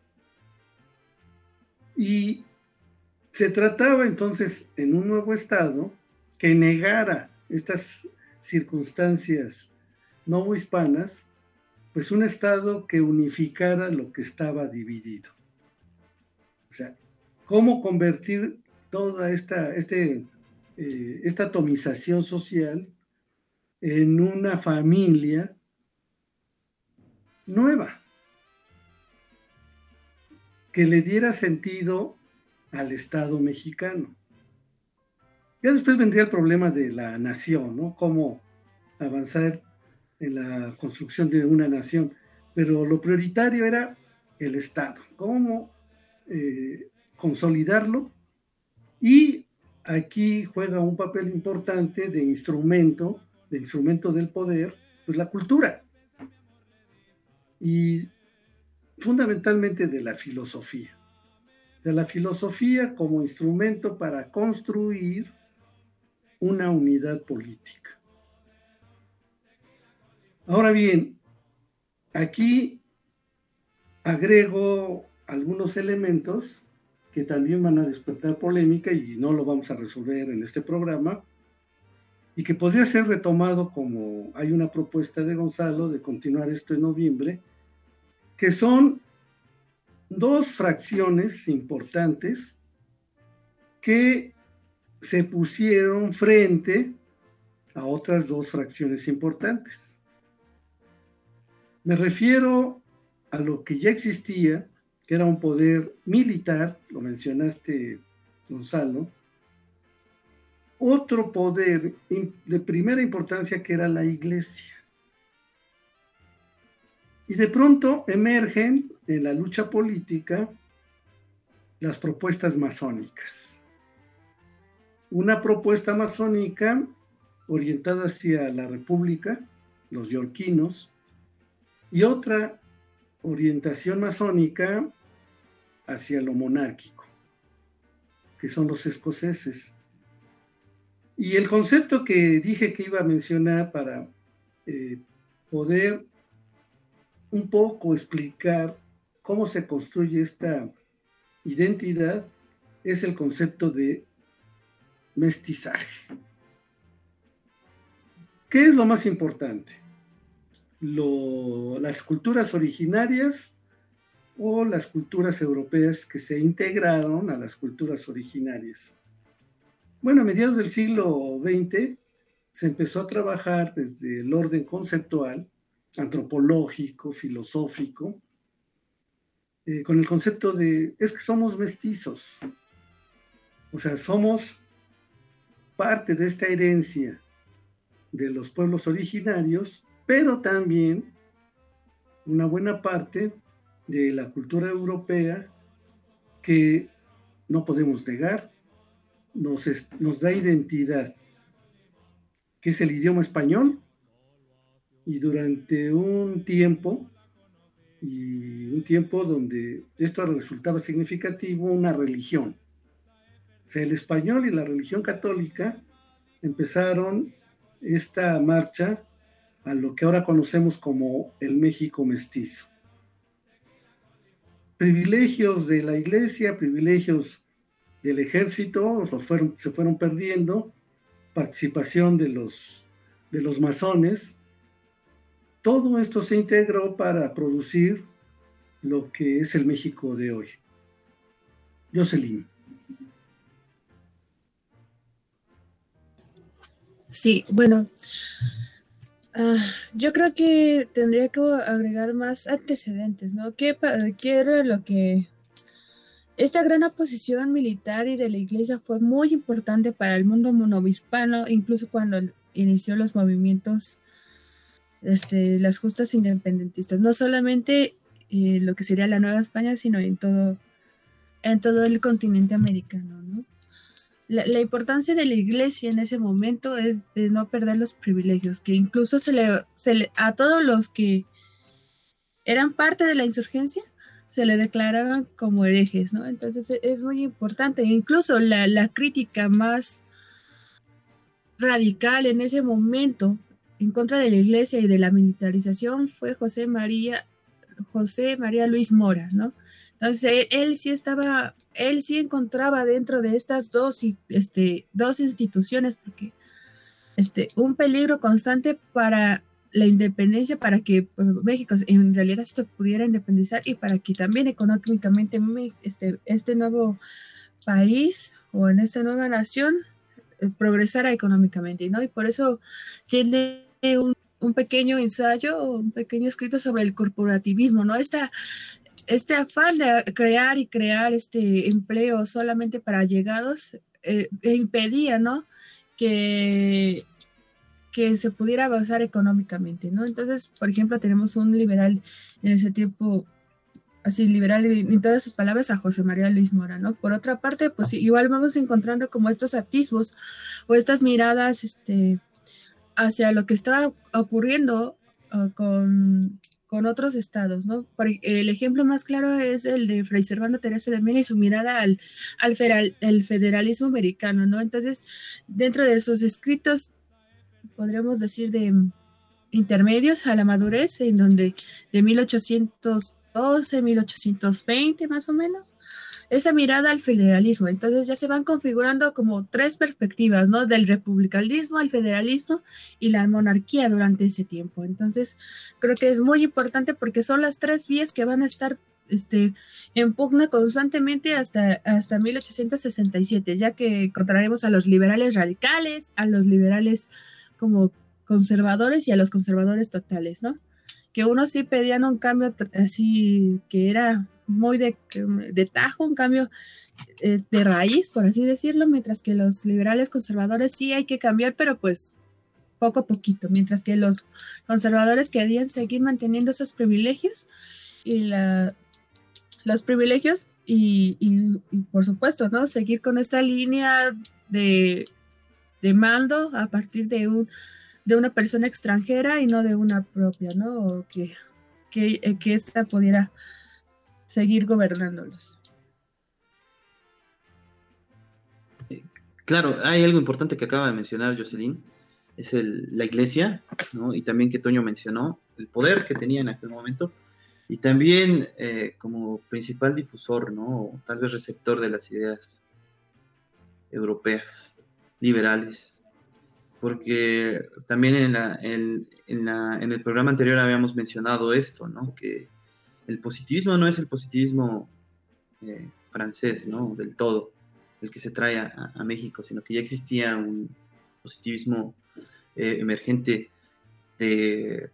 Y se trataba entonces en un nuevo Estado que negara estas circunstancias novohispanas pues un Estado que unificara lo que estaba dividido. O sea, cómo convertir toda esta, este, eh, esta atomización social en una familia nueva, que le diera sentido al Estado mexicano. Ya después vendría el problema de la nación, ¿no? Cómo avanzar en la construcción de una nación. Pero lo prioritario era el Estado, cómo eh, consolidarlo. Y aquí juega un papel importante de instrumento, de instrumento del poder, pues la cultura. Y fundamentalmente de la filosofía. De la filosofía como instrumento para construir una unidad política. Ahora bien, aquí agrego algunos elementos que también van a despertar polémica y no lo vamos a resolver en este programa, y que podría ser retomado como hay una propuesta de Gonzalo de continuar esto en noviembre, que son dos fracciones importantes que se pusieron frente a otras dos fracciones importantes. Me refiero a lo que ya existía, que era un poder militar, lo mencionaste, Gonzalo, otro poder de primera importancia que era la Iglesia. Y de pronto emergen en la lucha política las propuestas masónicas. Una propuesta masónica orientada hacia la República, los yorquinos, y otra orientación masónica hacia lo monárquico, que son los escoceses. Y el concepto que dije que iba a mencionar para eh, poder un poco explicar cómo se construye esta identidad es el concepto de mestizaje. ¿Qué es lo más importante? Lo, las culturas originarias o las culturas europeas que se integraron a las culturas originarias. Bueno, a mediados del siglo veinte se empezó a trabajar desde el orden conceptual, antropológico, filosófico, eh, con el concepto de, es que somos mestizos. O sea, somos parte de esta herencia de los pueblos originarios, pero también una buena parte de la cultura europea que no podemos negar, nos, es, nos da identidad, que es el idioma español, y durante un tiempo, y un tiempo donde esto resultaba significativo, una religión. O sea, el español y la religión católica empezaron esta marcha a lo que ahora conocemos como el México mestizo. Privilegios de la iglesia, privilegios del ejército, los fueron, se fueron perdiendo, participación de los, de los masones. Todo esto se integró para producir lo que es el México de hoy. Jocelyn. Sí, bueno, uh, yo creo que tendría que agregar más antecedentes, ¿no? ¿Qué, qué era lo que... Esta gran oposición militar y de la iglesia fue muy importante para el mundo monohispano, incluso cuando inició los movimientos, este, las justas independentistas, no solamente eh, lo que sería la Nueva España, sino en todo, en todo el continente americano, ¿no? La, la importancia de la iglesia en ese momento es de no perder los privilegios, que incluso se le, se le, a todos los que eran parte de la insurgencia se le declararon como herejes, ¿no? Entonces es muy importante. Incluso la, la crítica más radical en ese momento en contra de la iglesia y de la militarización fue José María, José María Luis Mora, ¿no? Entonces él, él sí estaba, él sí encontraba dentro de estas dos, este, dos instituciones, porque este, un peligro constante para la independencia para que pues, México en realidad se pudiera independizar y para que también económicamente este, este nuevo país o en esta nueva nación eh, progresara económicamente, ¿no? Y por eso tiene un, un pequeño ensayo, un pequeño escrito sobre el corporativismo, ¿no? Esta, este afán de crear y crear este empleo solamente para allegados eh, impedía, ¿no? Que que se pudiera avanzar económicamente, ¿no? Entonces, por ejemplo, tenemos un liberal en ese tiempo, así liberal en todas sus palabras, a José María Luis Mora, ¿no? Por otra parte, pues igual vamos encontrando como estos atisbos o estas miradas este, hacia lo que estaba ocurriendo uh, con, con otros estados, ¿no? Por, el ejemplo más claro es el de Fray Servando Teresa de Mier y su mirada al, al federal, el federalismo americano, ¿no? Entonces, dentro de esos escritos, podríamos decir de intermedios a la madurez, en donde de mil ochocientos doce, mil ochocientos veinte más o menos, esa mirada al federalismo. Entonces ya se van configurando como tres perspectivas, ¿no? Del republicanismo al federalismo y la monarquía durante ese tiempo. Entonces creo que es muy importante porque son las tres vías que van a estar este, en pugna constantemente hasta, hasta mil ochocientos sesenta y siete, ya que encontraremos a los liberales radicales, a los liberales como conservadores y a los conservadores totales, ¿no? Que unos sí pedían un cambio así que era muy de, de tajo, un cambio eh, de raíz, por así decirlo, mientras que los liberales conservadores sí hay que cambiar, pero pues poco a poquito, mientras que los conservadores querían seguir manteniendo esos privilegios y la, los privilegios y, y, y por supuesto, ¿no? Seguir con esta línea de de mando a partir de un de una persona extranjera y no de una propia, ¿no? O que, que, que ésta pudiera seguir gobernándolos. Claro, hay algo importante que acaba de mencionar Jocelyn, es el, la iglesia, ¿no? Y también que Toño mencionó, el poder que tenía en aquel momento, y también eh, como principal difusor, ¿no? O tal vez receptor de las ideas europeas liberales, porque también en, la, en, en, la, en el programa anterior habíamos mencionado esto, ¿no? Que el positivismo no es el positivismo eh, francés, ¿no? Del todo, el que se trae a, a México, sino que ya existía un positivismo eh, emergente de,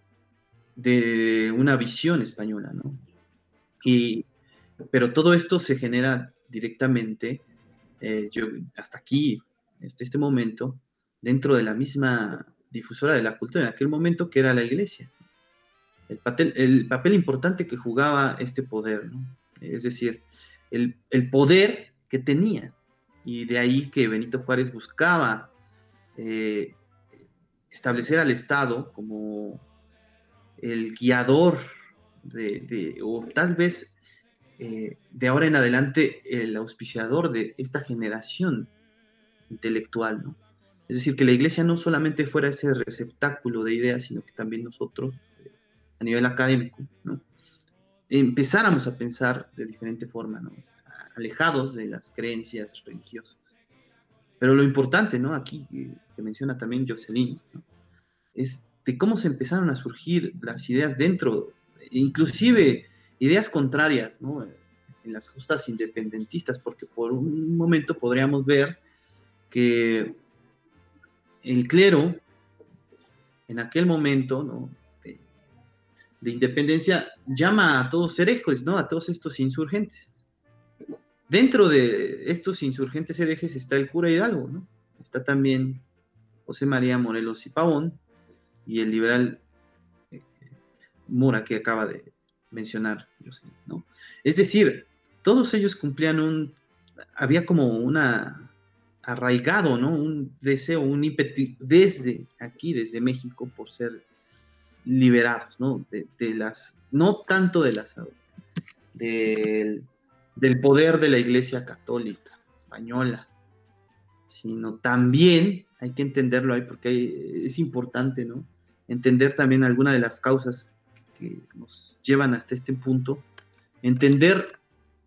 de una visión española, ¿no? Y, pero todo esto se genera directamente, eh, yo, hasta aquí, hasta este momento, dentro de la misma difusora de la cultura en aquel momento, que era la iglesia. El papel, el papel importante que jugaba este poder, ¿no? Es decir, el, el poder que tenía, y de ahí que Benito Juárez buscaba eh, establecer al Estado como el guiador de, de o tal vez eh, de ahora en adelante el auspiciador de esta generación intelectual, ¿no? Es decir, que la iglesia no solamente fuera ese receptáculo de ideas, sino que también nosotros, eh, a nivel académico, ¿no? Empezáramos a pensar de diferente forma, ¿no? Alejados de las creencias religiosas. Pero lo importante, ¿no? Aquí, que, que menciona también Jocelyn, ¿no? Es de cómo se empezaron a surgir las ideas dentro, inclusive ideas contrarias, ¿no? En las justas independentistas, porque por un momento podríamos ver que el clero, en aquel momento, ¿no? de, de independencia, llama a todos herejes, ¿no? A todos estos insurgentes. Dentro de estos insurgentes herejes está el cura Hidalgo, ¿no? Está también José María Morelos y Pavón y el liberal eh, Mora que acaba de mencionar, ¿no? Es decir, todos ellos cumplían un, había como una arraigado, ¿no? Un deseo, un ímpetu desde aquí, desde México, por ser liberados, ¿no? De, de las, no tanto de las, del, del poder de la Iglesia Católica Española, sino también, hay que entenderlo ahí porque hay, es importante, ¿no? Entender también algunas de las causas que nos llevan hasta este punto, entender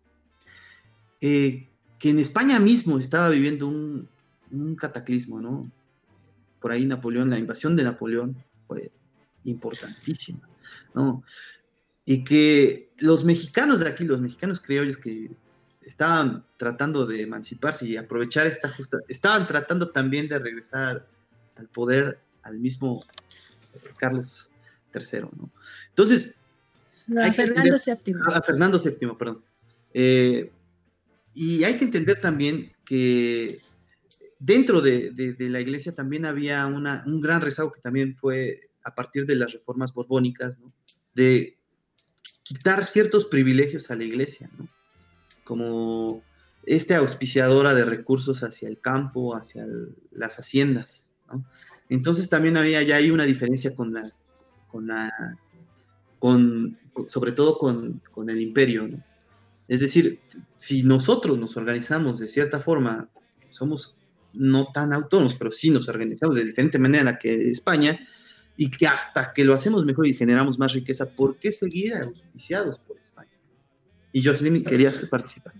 eh, que en España mismo estaba viviendo un, un cataclismo, ¿no? Por ahí Napoleón, la invasión de Napoleón fue importantísima, ¿no? Y que los mexicanos de aquí, los mexicanos criollos que estaban tratando de emanciparse y aprovechar esta justa, estaban tratando también de regresar al poder al mismo Carlos tercero, ¿no? Entonces, No, hay a que Fernando entender- séptimo. a Fernando séptimo, perdón. Eh, y hay que entender también que dentro de, de- de la iglesia también había una, un gran rezago que también fue a partir de las reformas borbónicas, ¿no? De quitar ciertos privilegios a la iglesia, ¿no? Como este auspiciadora de recursos hacia el campo, hacia el- las haciendas, ¿no? Entonces también había ya ahí una diferencia con la, con la, con, con- sobre todo con, con el imperio, ¿no? Es decir, si nosotros nos organizamos de cierta forma, somos no tan autónomos, pero sí nos organizamos de diferente manera en la que España, y que hasta que lo hacemos mejor y generamos más riqueza, ¿por qué seguir auspiciados por España? Y Jocelyn quería participar.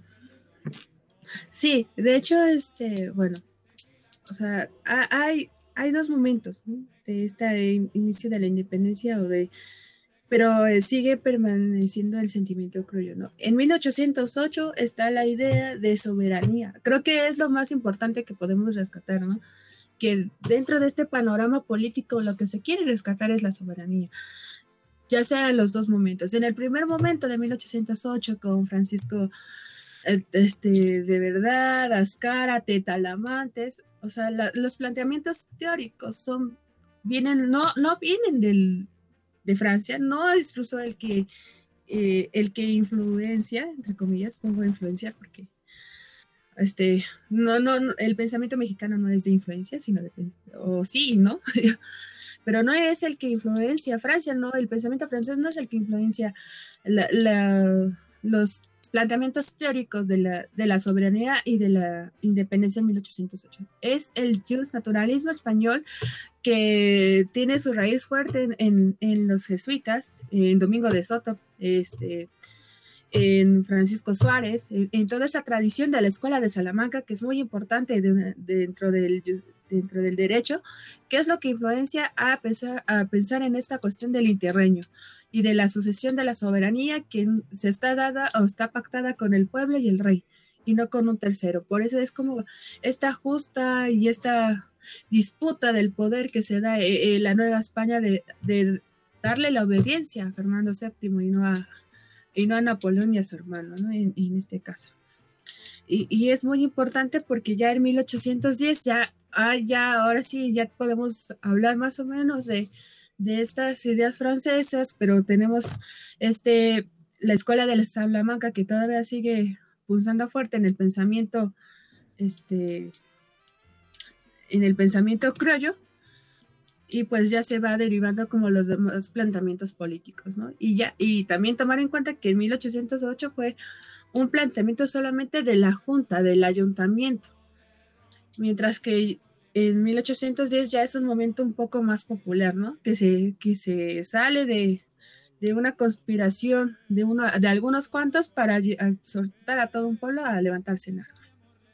Sí, de hecho, este, bueno, o sea, ha- hay, hay dos momentos, ¿no? De este in- inicio de la independencia o de, pero eh, sigue permaneciendo el sentimiento criollo, ¿no? En mil ochocientos ocho está la idea de soberanía. Creo que es lo más importante que podemos rescatar, ¿no? Que dentro de este panorama político lo que se quiere rescatar es la soberanía, ya sea en los dos momentos. En el primer momento de mil ochocientos ocho con Francisco eh, este, de verdad, Azcárate, Talamantes, o sea, la- los planteamientos teóricos son, vienen, no, no vienen del, de Francia, no es Rousseau el que, eh, el que influencia, entre comillas, pongo influencia porque este, no, no, no, el pensamiento mexicano no es de influencia, sino de, o sí, ¿no? Pero no es el que influencia a Francia, no, el pensamiento francés no es el que influencia la, la, los planteamientos teóricos de la, de la soberanía y de la independencia en mil ochocientos ocho. Es el justnaturalismo español que tiene su raíz fuerte en, en, en los jesuitas, en Domingo de Soto, este, en Francisco Suárez, en, en toda esa tradición de la escuela de Salamanca, que es muy importante de, de, dentro, del, dentro del derecho, que es lo que influencia a pensar, a pensar en esta cuestión del interreño y de la sucesión de la soberanía que se está dada o está pactada con el pueblo y el rey, y no con un tercero. Por eso es como esta justa y esta disputa del poder que se da en la Nueva España de, de darle la obediencia a Fernando séptimo y no a y no a Napoleón y a su hermano, ¿no? En, en este caso. Y, y es muy importante porque ya en mil ochocientos diez ya, ah, ya ahora sí, ya podemos hablar más o menos de, de estas ideas francesas, pero tenemos este, la escuela de Salamanca que todavía sigue pulsando fuerte en el pensamiento, este, en el pensamiento criollo, y pues ya se va derivando como los demás planteamientos políticos, ¿no? Y ya, y también tomar en cuenta que en mil ochocientos ocho fue un planteamiento solamente de la Junta, del ayuntamiento, mientras que en mil ochocientos diez ya es un momento un poco más popular, ¿no? Que se, que se sale de, de una conspiración de, uno, de algunos cuantos para exhortar a todo un pueblo a levantarse en armas.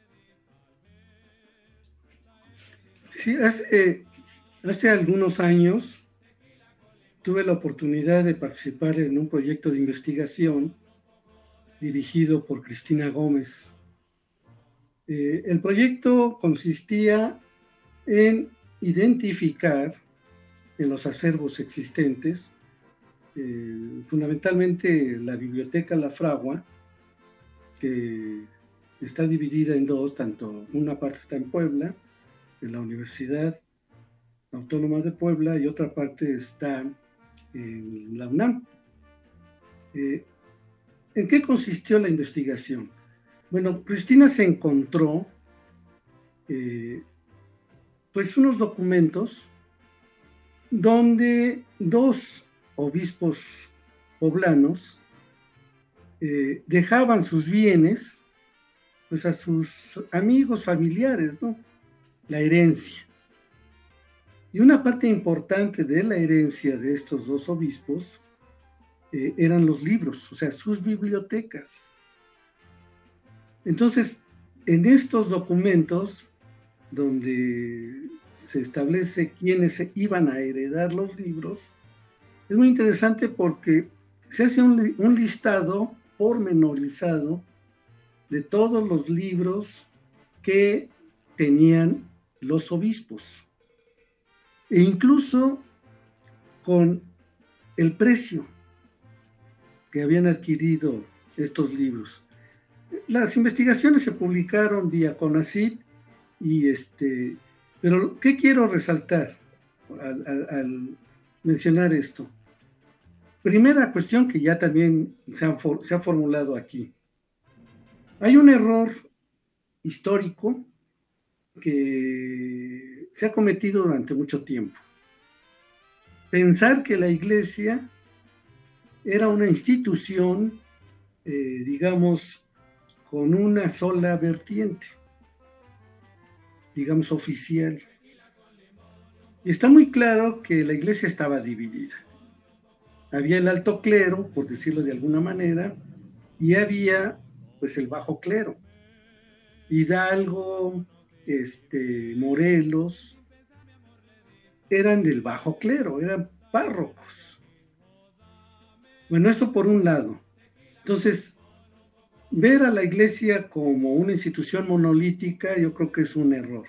Sí, hace, hace algunos años tuve la oportunidad de participar en un proyecto de investigación dirigido por Cristina Gómez. Eh, el proyecto consistía en identificar en los acervos existentes, eh, fundamentalmente la Biblioteca La Fragua, que está dividida en dos, tanto una parte está en Puebla, en la Universidad Autónoma de Puebla, y otra parte está en la UNAM. Eh, ¿En qué consistió la investigación? Bueno, Cristina se encontró eh, pues unos documentos donde dos obispos poblanos eh, dejaban sus bienes pues a sus amigos, familiares, ¿no? La herencia. Y una parte importante de la herencia de estos dos obispos eh, eran los libros, o sea, sus bibliotecas. Entonces, en estos documentos, donde se establece quiénes iban a heredar los libros, Es muy interesante porque se hace un, un listado pormenorizado de todos los libros que tenían los obispos, e incluso con el precio que habían adquirido estos libros. Las investigaciones se publicaron vía CONACYT, y este, pero ¿qué quiero resaltar al, al, al mencionar esto? Primera cuestión que ya también se, han, se ha formulado aquí. Hay un error histórico que se ha cometido durante mucho tiempo. Pensar que la Iglesia era una institución, eh, digamos, con una sola vertiente, digamos, oficial. Y está muy claro que la Iglesia estaba dividida. Había el alto clero, por decirlo de alguna manera, y había, pues, el bajo clero. Hidalgo, este, Morelos, eran del bajo clero, eran párrocos. Bueno, esto por un lado. Entonces, ver a la Iglesia como una institución monolítica, yo creo que es un error.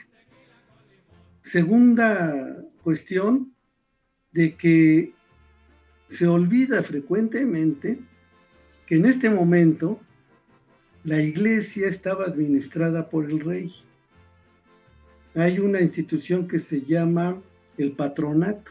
Segunda cuestión, de que se olvida frecuentemente que en este momento la Iglesia estaba administrada por el rey. Hay una institución que se llama el patronato,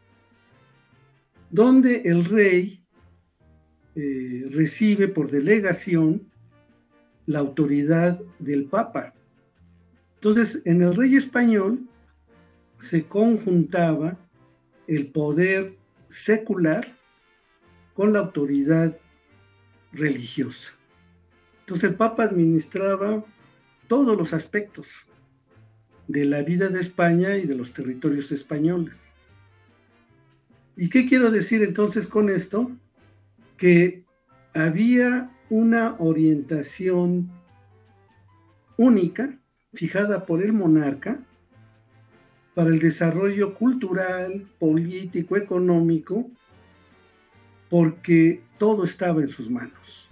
donde el rey eh, recibe por delegación la autoridad del Papa. Entonces, en el rey español se conjuntaba el poder secular con la autoridad religiosa. Entonces, el Papa administraba todos los aspectos de la vida de España y de los territorios españoles. ¿Y qué quiero decir entonces con esto? Que había una orientación única, fijada por el monarca, para el desarrollo cultural, político, económico, porque todo estaba en sus manos.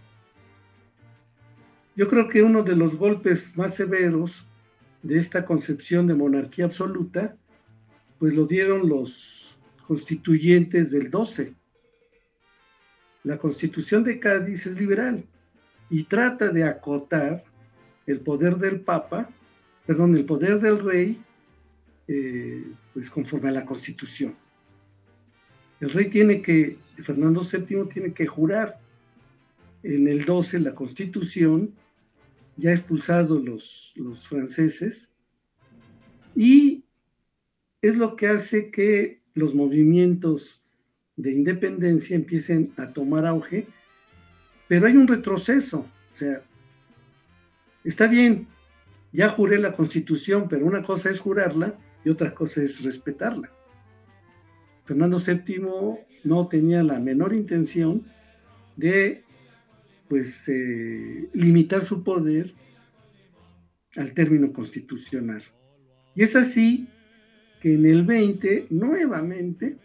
Yo creo que uno de los golpes más severos de esta concepción de monarquía absoluta, pues lo dieron los constituyentes del doce. La Constitución de Cádiz es liberal y trata de acotar el poder del Papa, perdón, el poder del rey, eh, pues conforme a la Constitución. El rey tiene que, Fernando séptimo tiene que jurar en el doce la Constitución, ya expulsados los, los franceses, y es lo que hace que los movimientos de independencia empiecen a tomar auge, pero hay un retroceso. O sea, está bien, ya juré la Constitución, pero una cosa es jurarla y otra cosa es respetarla. Fernando séptimo no tenía la menor intención de pues eh, limitar su poder al término constitucional. Y es así que en el veinte, nuevamente,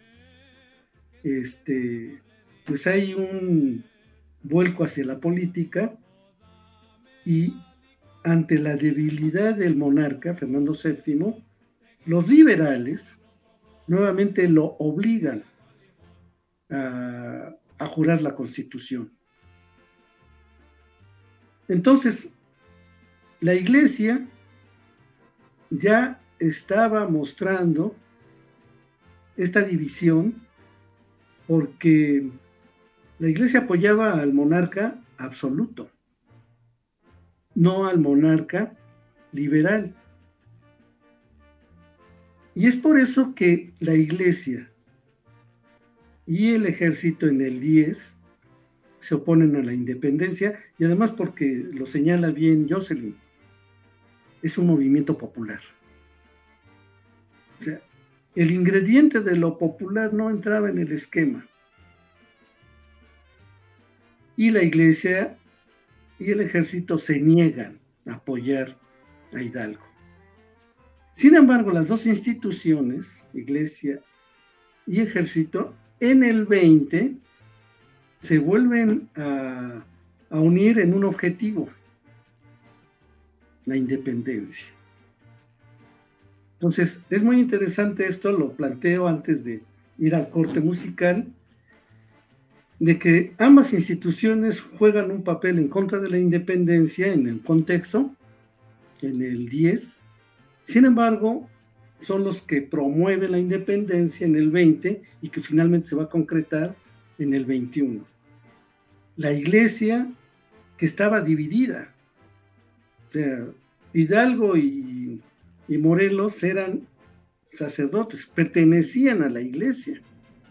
este, pues hay un vuelco hacia la política, y ante la debilidad del monarca, Fernando séptimo, los liberales nuevamente lo obligan a, a jurar la Constitución. Entonces, la Iglesia ya estaba mostrando esta división porque la Iglesia apoyaba al monarca absoluto, no al monarca liberal. Y es por eso que la Iglesia y el ejército en el diez se oponen a la independencia, y además porque lo señala bien Jocelyn, es un movimiento popular. O sea, el ingrediente de lo popular no entraba en el esquema. Y la Iglesia y el ejército se niegan a apoyar a Hidalgo. Sin embargo, las dos instituciones, Iglesia y ejército, en el veinte se vuelven a, a unir en un objetivo, la independencia. Entonces, es muy interesante esto, lo planteo antes de ir al corte musical, de que ambas instituciones juegan un papel en contra de la independencia en el contexto, en el diez. Sin embargo, son los que promueven la independencia en el veinte y que finalmente se va a concretar en el veintiuno. La iglesia que estaba dividida, o sea, Hidalgo y, y Morelos eran sacerdotes, pertenecían a la iglesia.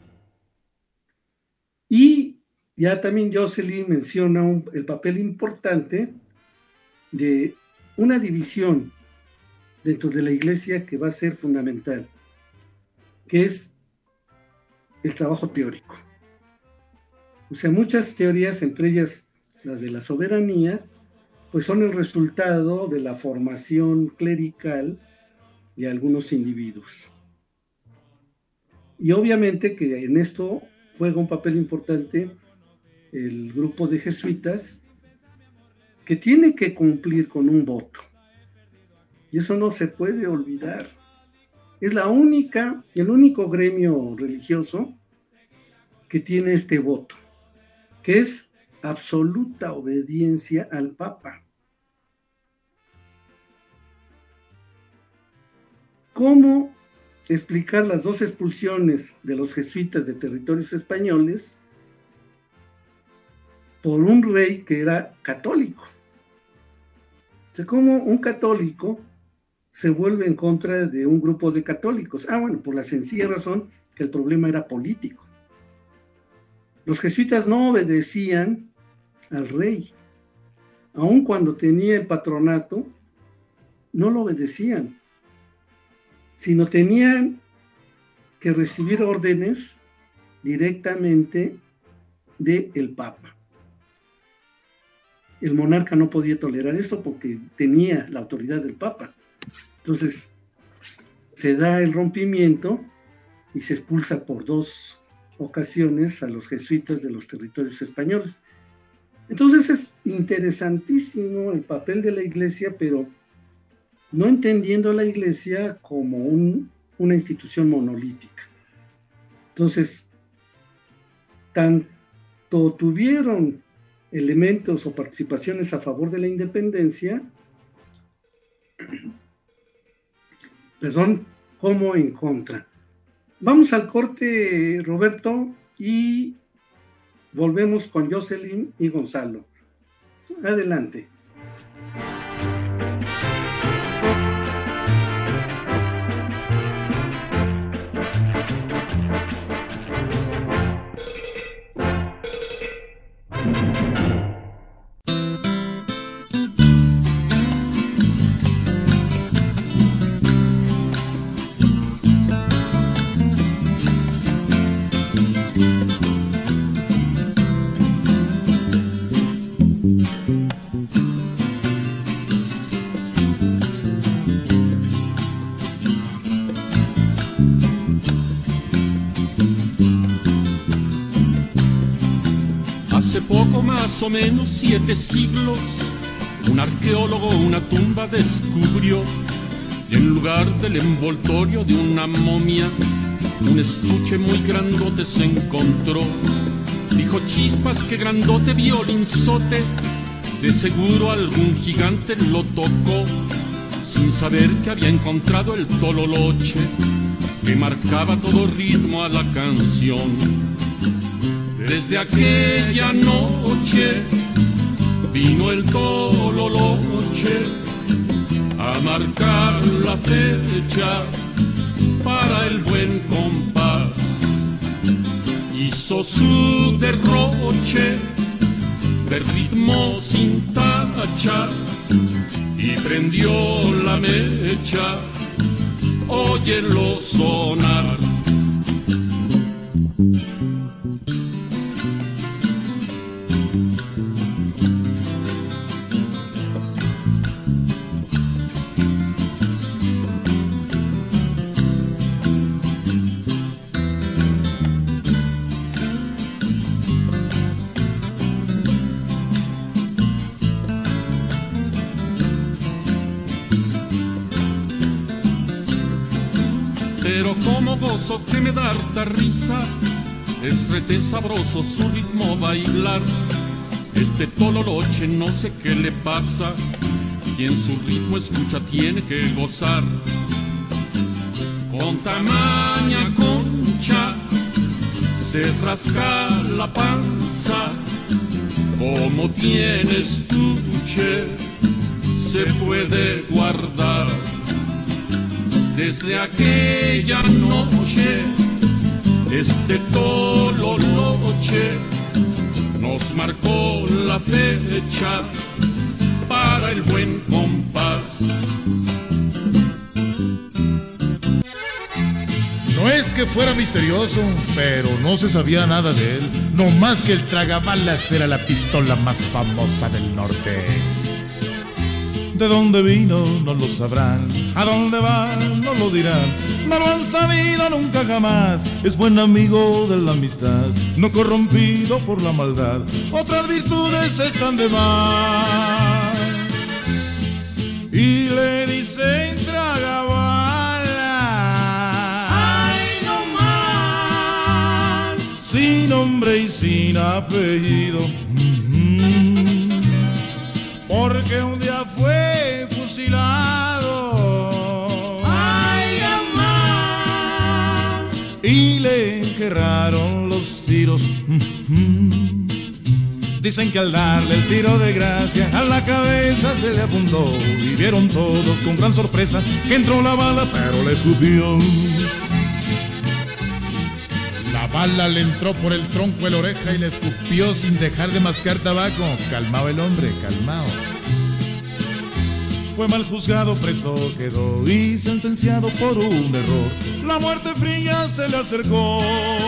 Y ya también Jocelyn menciona un, el papel importante de una división dentro de la iglesia que va a ser fundamental, que es el trabajo teórico. O sea, muchas teorías, entre ellas las de la soberanía, pues son el resultado de la formación clerical de algunos individuos. Y obviamente que en esto juega un papel importante el grupo de jesuitas, que tiene que cumplir con un voto. Y eso no se puede olvidar. Es la única, el único gremio religioso que tiene este voto, que es absoluta obediencia al Papa. ¿Cómo explicar las dos expulsiones de los jesuitas de territorios españoles por un rey que era católico? O sea, ¿cómo un católico se vuelve en contra de un grupo de católicos? Ah, bueno, por la sencilla razón que el problema era político. Los jesuitas no obedecían al rey. Aun cuando tenía el patronato, no lo obedecían, sino tenían que recibir órdenes directamente del Papa. El monarca no podía tolerar esto porque tenía la autoridad del Papa. Entonces, se da el rompimiento y se expulsa por dos ocasiones a los jesuitas de los territorios españoles. Entonces es interesantísimo el papel de la iglesia, pero no entendiendo a la iglesia como un, una institución monolítica. Entonces, tanto tuvieron elementos o participaciones a favor de la independencia, perdón, como en contra. Vamos al corte, Roberto, y volvemos con Jocelyn y Gonzalo. Adelante. Hace poco, más o menos siete siglos, un arqueólogo una tumba descubrió y en lugar del envoltorio de una momia, un estuche muy grandote se encontró. Dijo Chispas, qué grandote violinzote, de seguro algún gigante lo tocó, sin saber que había encontrado el tololoche que marcaba todo ritmo a la canción. Desde aquella noche vino el tololoche a marcar la fecha para el buen compás. Hizo su derroche de ritmo sin tacha y prendió la mecha, óyelo sonar. pero como gozo que me da harta risa, es rete sabroso su ritmo bailar. Este tololoche no sé qué le pasa, quien su ritmo escucha tiene que gozar. Con tamaña concha se rasca la panza, como tiene estuche se puede guardar. Desde aquella noche este tololoche nos marcó la fecha para el buen compás. No es que fuera misterioso, pero no se sabía nada de él, no más que el tragabalas era la pistola más famosa del norte. De dónde vino no lo sabrán, a dónde va no lo dirán, no lo han sabido nunca jamás. Es buen amigo de la amistad, no corrompido por la maldad, otras virtudes están de más. Y le dicen tragabalas, ay no más, sin nombre y sin apellido, mm-hmm. Porque un día fue fusilado, ay amá, y le enterraron los tiros, mm-hmm. Dicen que al darle el tiro de gracia a la cabeza se le apuntó y vieron todos con gran sorpresa que entró la bala pero le escupió. La bala le entró por el tronco de la oreja y le escupió sin dejar de mascar tabaco. Calmado el hombre, calmado. Fue mal juzgado, preso quedó y sentenciado por un error. La muerte fría se le acercó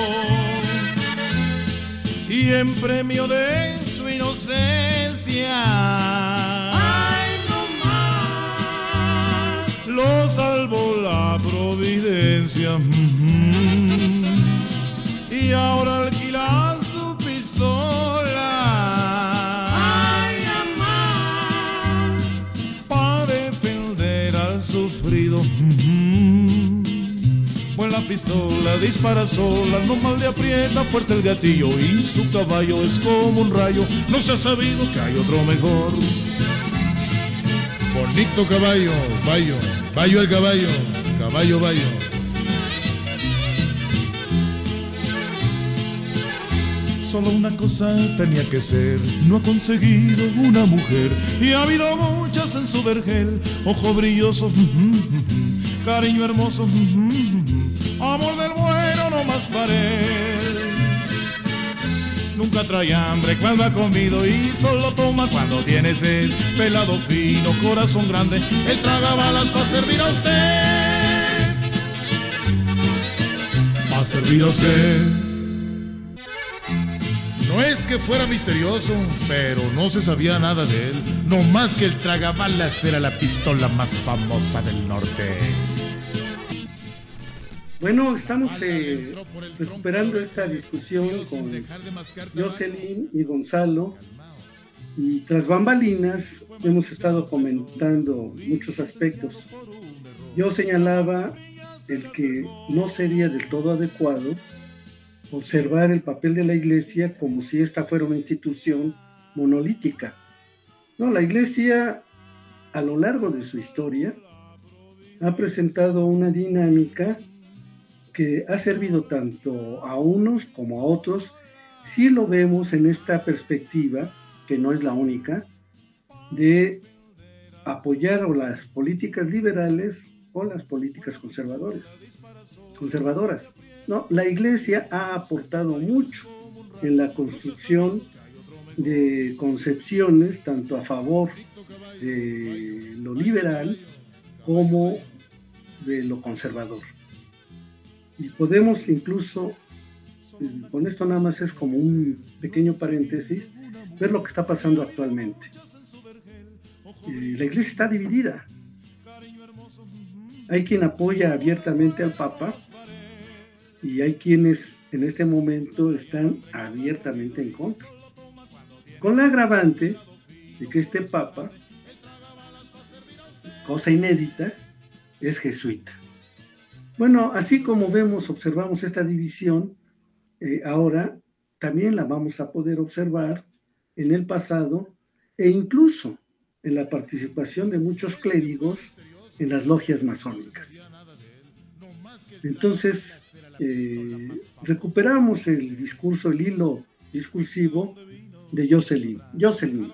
y en premio de su inocencia, ay no más, lo salvó la providencia, mm-hmm. Y ahora alquila su pistola, ay amá, para defender al sufrido, mm-hmm. Pues la pistola dispara sola, no mal le aprieta fuerte el gatillo y su caballo es como un rayo, no se ha sabido que hay otro mejor. Bonito caballo, bayo, bayo el caballo, caballo bayo. Solo una cosa tenía que ser, no ha conseguido una mujer y ha habido muchas en su vergel, ojo brilloso, mm-hmm. Cariño hermoso, mm-hmm. Amor del bueno no más para él. Nunca trae hambre cuando ha comido y solo toma cuando tiene sed. Pelado fino, corazón grande, él traga balas para servir a usted. Para servir a usted. No es que fuera misterioso, pero no se sabía nada de él, no más que el tragabalas era la pistola más famosa del norte. Bueno, estamos eh, recuperando esta discusión con Jocelyn y Gonzalo, y tras bambalinas hemos estado comentando muchos aspectos. Yo señalaba el que no sería del todo adecuado observar el papel de la Iglesia como si esta fuera una institución monolítica. No, la Iglesia a lo largo de su historia ha presentado una dinámica que ha servido tanto a unos como a otros, si lo vemos en esta perspectiva, que no es la única, de apoyar o las políticas liberales o las políticas conservadoras. conservadoras. No, la Iglesia ha aportado mucho en la construcción de concepciones tanto a favor de lo liberal como de lo conservador. Y podemos incluso, con esto nada más es como un pequeño paréntesis, ver lo que está pasando actualmente. Eh, la Iglesia está dividida. Hay quien apoya abiertamente al Papa y hay quienes en este momento están abiertamente en contra. Con la agravante de que este Papa, cosa inédita, es jesuita. Bueno, así como vemos, observamos esta división, eh, ahora también la vamos a poder observar en el pasado e incluso en la participación de muchos clérigos en las logias masónicas. Entonces, eh, recuperamos el discurso, el hilo discursivo de Jocelyn. Jocelyn.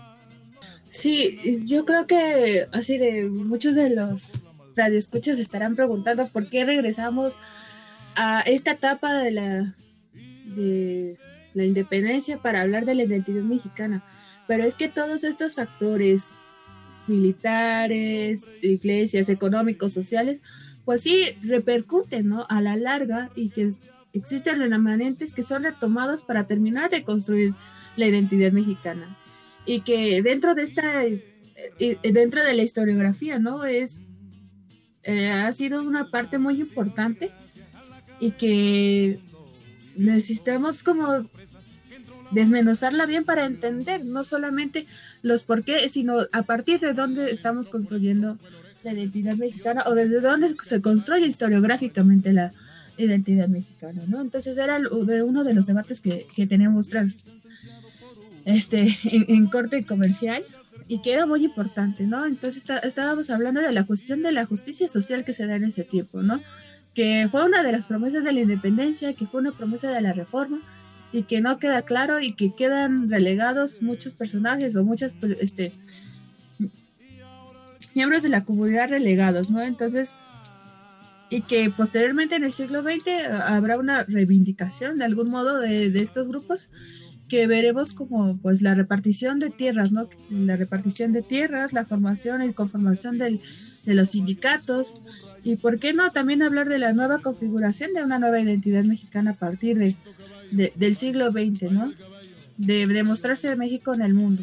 Sí, yo creo que así de muchos de los radioescuchas se estarán preguntando por qué regresamos a esta etapa de la, de la independencia para hablar de la identidad mexicana. Pero es que todos estos factores militares, iglesias, económicos, sociales, pues sí repercuten, ¿no?, a la larga, y que existen remanentes que son retomados para terminar de construir la identidad mexicana. Y que dentro de esta, dentro de la historiografía, ¿no?, es, eh, ha sido una parte muy importante y que necesitamos como desmenuzarla bien para entender no solamente los por qué, sino a partir de dónde estamos construyendo la identidad mexicana o desde dónde se construye historiográficamente la identidad mexicana, ¿no? Entonces era de uno de los debates que, que teníamos tras este en, en corte comercial y que era muy importante, ¿no? Entonces está, estábamos hablando de la cuestión de la justicia social que se da en ese tiempo, ¿no? Que fue una de las promesas de la independencia, que fue una promesa de la reforma, y que no queda claro y que quedan relegados muchos personajes o muchas este, miembros de la comunidad relegados, ¿no? Entonces, y que posteriormente en el siglo veinte habrá una reivindicación de algún modo de, de estos grupos, que veremos como pues la repartición de tierras, ¿no? La repartición de tierras, la formación y conformación del, de los sindicatos, y por qué no también hablar de la nueva configuración de una nueva identidad mexicana a partir de De, del siglo veinte, ¿no? De, de mostrarse México en el mundo.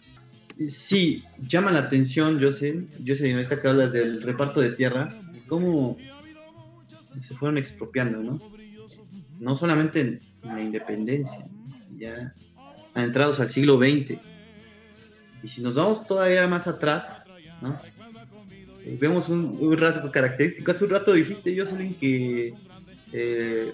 Sí, llama la atención, yo sé, yo sé, ahorita que hablas del reparto de tierras, cómo se fueron expropiando, ¿no? No solamente en, en la independencia, ya entrados al siglo veinte. Y si nos vamos todavía más atrás, ¿no? Eh, vemos un, un rasgo característico. Hace un rato dijiste, Jocelyn, que eh,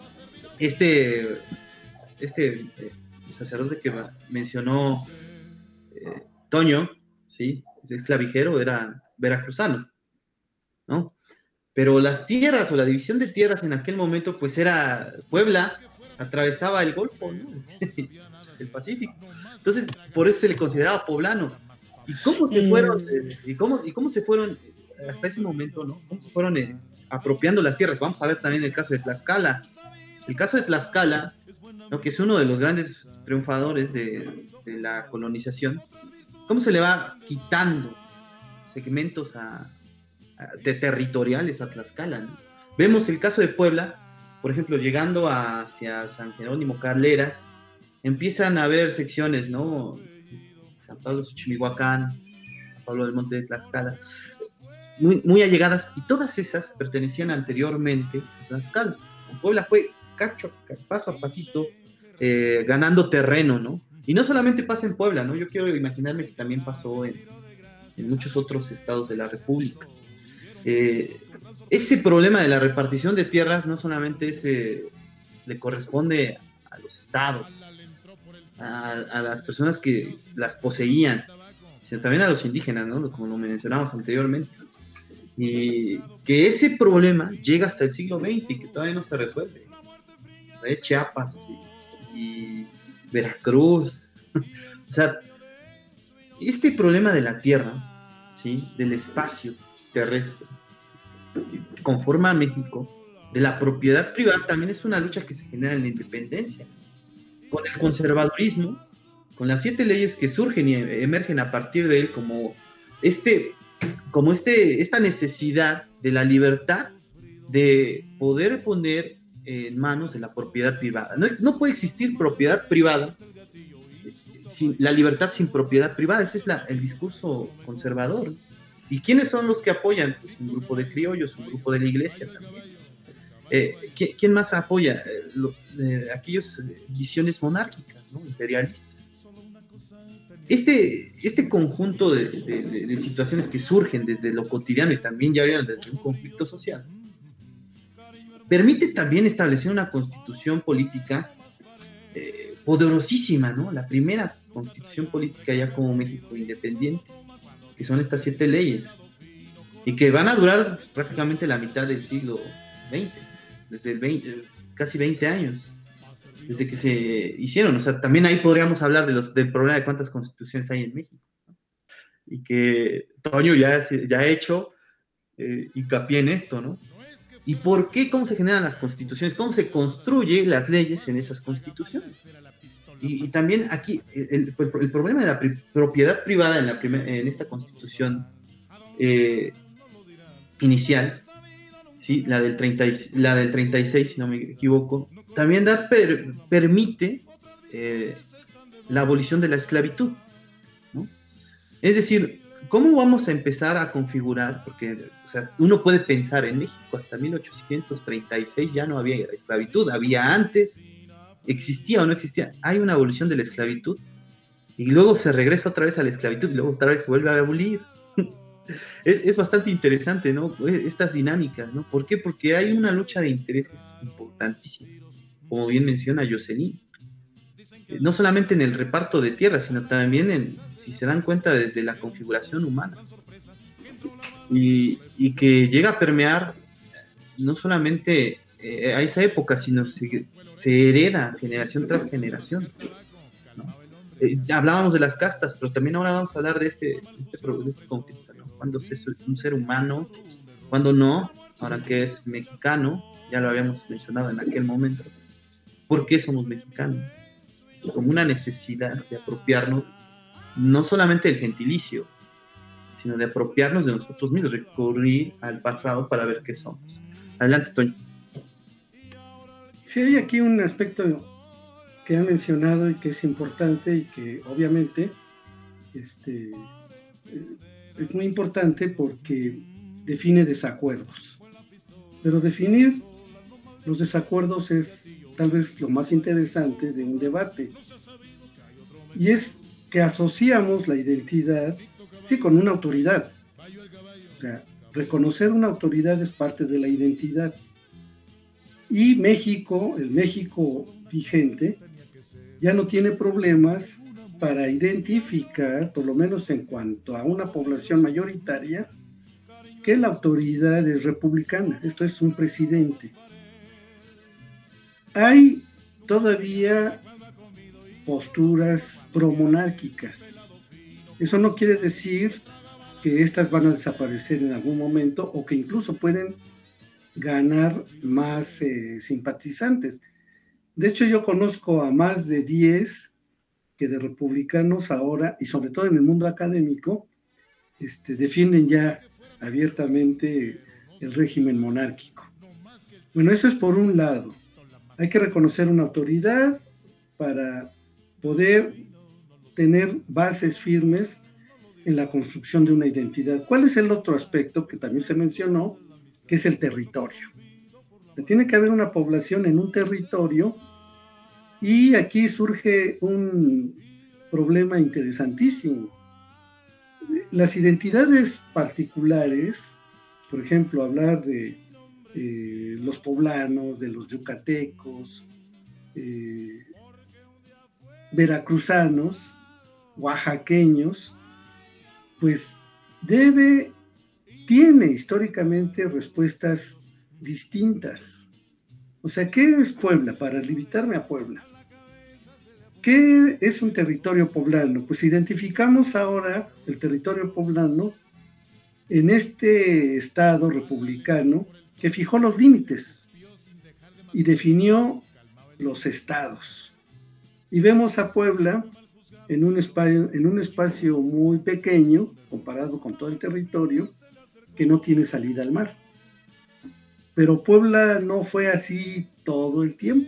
Este, este eh, sacerdote que mencionó eh, Toño, ¿sí? Es clavijero, era veracruzano, ¿no? Pero las tierras o la división de tierras en aquel momento, pues era Puebla, atravesaba el Golfo, ¿no? El Pacífico. Entonces, por eso se le consideraba poblano. ¿Y cómo se fueron, eh, y cómo, y cómo se fueron hasta ese momento, ¿no? ¿Cómo se fueron eh, apropiando las tierras? Vamos a ver también el caso de Tlaxcala. El caso de Tlaxcala, ¿no?, que es uno de los grandes triunfadores de, de la colonización, cómo se le va quitando segmentos a, a, de territoriales a Tlaxcala, ¿no? Vemos el caso de Puebla, por ejemplo, llegando hacia San Jerónimo, Carleras, empiezan a haber secciones, ¿no? San Pablo Xochimihuacán, San Pablo del Monte de Tlaxcala, muy, muy allegadas, y todas esas pertenecían anteriormente a Tlaxcala. Puebla fue cacho, paso a pasito, eh, ganando terreno, ¿no? Y no solamente pasa en Puebla, ¿no? Yo quiero imaginarme que también pasó en, en muchos otros estados de la República. Eh, ese problema de la repartición de tierras no solamente es, eh, le corresponde a los estados, a, a las personas que las poseían, sino también a los indígenas, ¿no? Como lo mencionamos anteriormente. Y que ese problema llega hasta el siglo veinte y que todavía no se resuelve. De Chiapas y, y Veracruz. O sea, este problema de la tierra, ¿sí?, del espacio terrestre que conforma a México, de la propiedad privada, también es una lucha que se genera en la independencia. Con el conservadurismo, con las siete leyes que surgen y emergen a partir de él, como este, como este, esta necesidad de la libertad de poder poner en manos de la propiedad privada. No, no puede existir propiedad privada sin la libertad sin propiedad privada. Ese es la, el discurso conservador. ¿Y quiénes son los que apoyan? Pues un grupo de criollos, un grupo de la iglesia también. Eh, ¿Quién más apoya? Eh, lo, eh, aquellas eh, visiones monárquicas, ¿no?, imperialistas. Este, este conjunto de, de, de, de situaciones que surgen desde lo cotidiano y también ya desde un conflicto social, permite también establecer una constitución política eh, poderosísima, ¿no? La primera constitución política ya como México independiente, que son estas siete leyes, y que van a durar prácticamente la mitad del siglo veinte, desde el veinte, casi veinte años, desde que se hicieron. O sea, también ahí podríamos hablar de los, del problema de cuántas constituciones hay en México, ¿no? Y que Toño ya, ya ha hecho eh, hincapié en esto, ¿no? ¿Y por qué? ¿Cómo se generan las constituciones? ¿Cómo se construyen las leyes en esas constituciones? Y, y también aquí, el, el, el problema de la pri- propiedad privada en, la primer, en esta constitución eh, inicial, ¿sí? la, del treinta, la del treinta y seis, si no me equivoco, también da, per, permite eh, la abolición de la esclavitud, ¿no? Es decir, ¿cómo vamos a empezar a configurar? Porque, o sea, uno puede pensar en México hasta mil ochocientos treinta y seis ya no había esclavitud, había antes, existía o no existía, hay una abolición de la esclavitud y luego se regresa otra vez a la esclavitud y luego otra vez se vuelve a abolir. es, es bastante interesante, ¿no? Estas dinámicas, ¿no? ¿Por qué? Porque hay una lucha de intereses importantísima, como bien menciona Jocelyn. No solamente en el reparto de tierras, sino también en, si se dan cuenta, desde la configuración humana. Y, y que llega a permear no solamente eh, a esa época, sino se, se hereda generación tras generación, ¿no? Eh, ya hablábamos de las castas, pero también ahora vamos a hablar de este, de este, de este conflicto, ¿no? Cuando es un ser humano, cuando no, ahora que es mexicano, ya lo habíamos mencionado en aquel momento. ¿Por qué somos mexicanos? Como una necesidad de apropiarnos no solamente del gentilicio, sino de apropiarnos de nosotros mismos, recurrir al pasado para ver qué somos. Adelante, Toño. Sí, hay aquí un aspecto que ha mencionado y que es importante y que obviamente este, es muy importante porque define desacuerdos. Pero definir los desacuerdos es tal vez lo más interesante de un debate, y es que asociamos la identidad, sí, con una autoridad. O sea, reconocer una autoridad es parte de la identidad, y México, el México vigente, ya no tiene problemas para identificar, por lo menos en cuanto a una población mayoritaria, que la autoridad es republicana. Esto es un presidente. Hay todavía posturas promonárquicas. Eso no quiere decir que estas van a desaparecer en algún momento o que incluso pueden ganar más eh, simpatizantes. De hecho, yo conozco a más de diez que de republicanos ahora, y sobre todo en el mundo académico, este, defienden ya abiertamente el régimen monárquico. Bueno, eso es por un lado. Hay que reconocer una autoridad para poder tener bases firmes en la construcción de una identidad. ¿Cuál es el otro aspecto que también se mencionó? Que es el territorio. Tiene que haber una población en un territorio, y aquí surge un problema interesantísimo. Las identidades particulares, por ejemplo, hablar de eh, los poblanos, de los yucatecos, eh, veracruzanos, oaxaqueños, pues debe, tiene históricamente respuestas distintas. O sea, ¿qué es Puebla? Para limitarme a Puebla, ¿qué es un territorio poblano? Pues identificamos ahora el territorio poblano en este estado republicano que fijó los límites y definió los estados. Y vemos a Puebla en un espacio, en un espacio muy pequeño comparado con todo el territorio, que no tiene salida al mar. Pero Puebla no fue así todo el tiempo.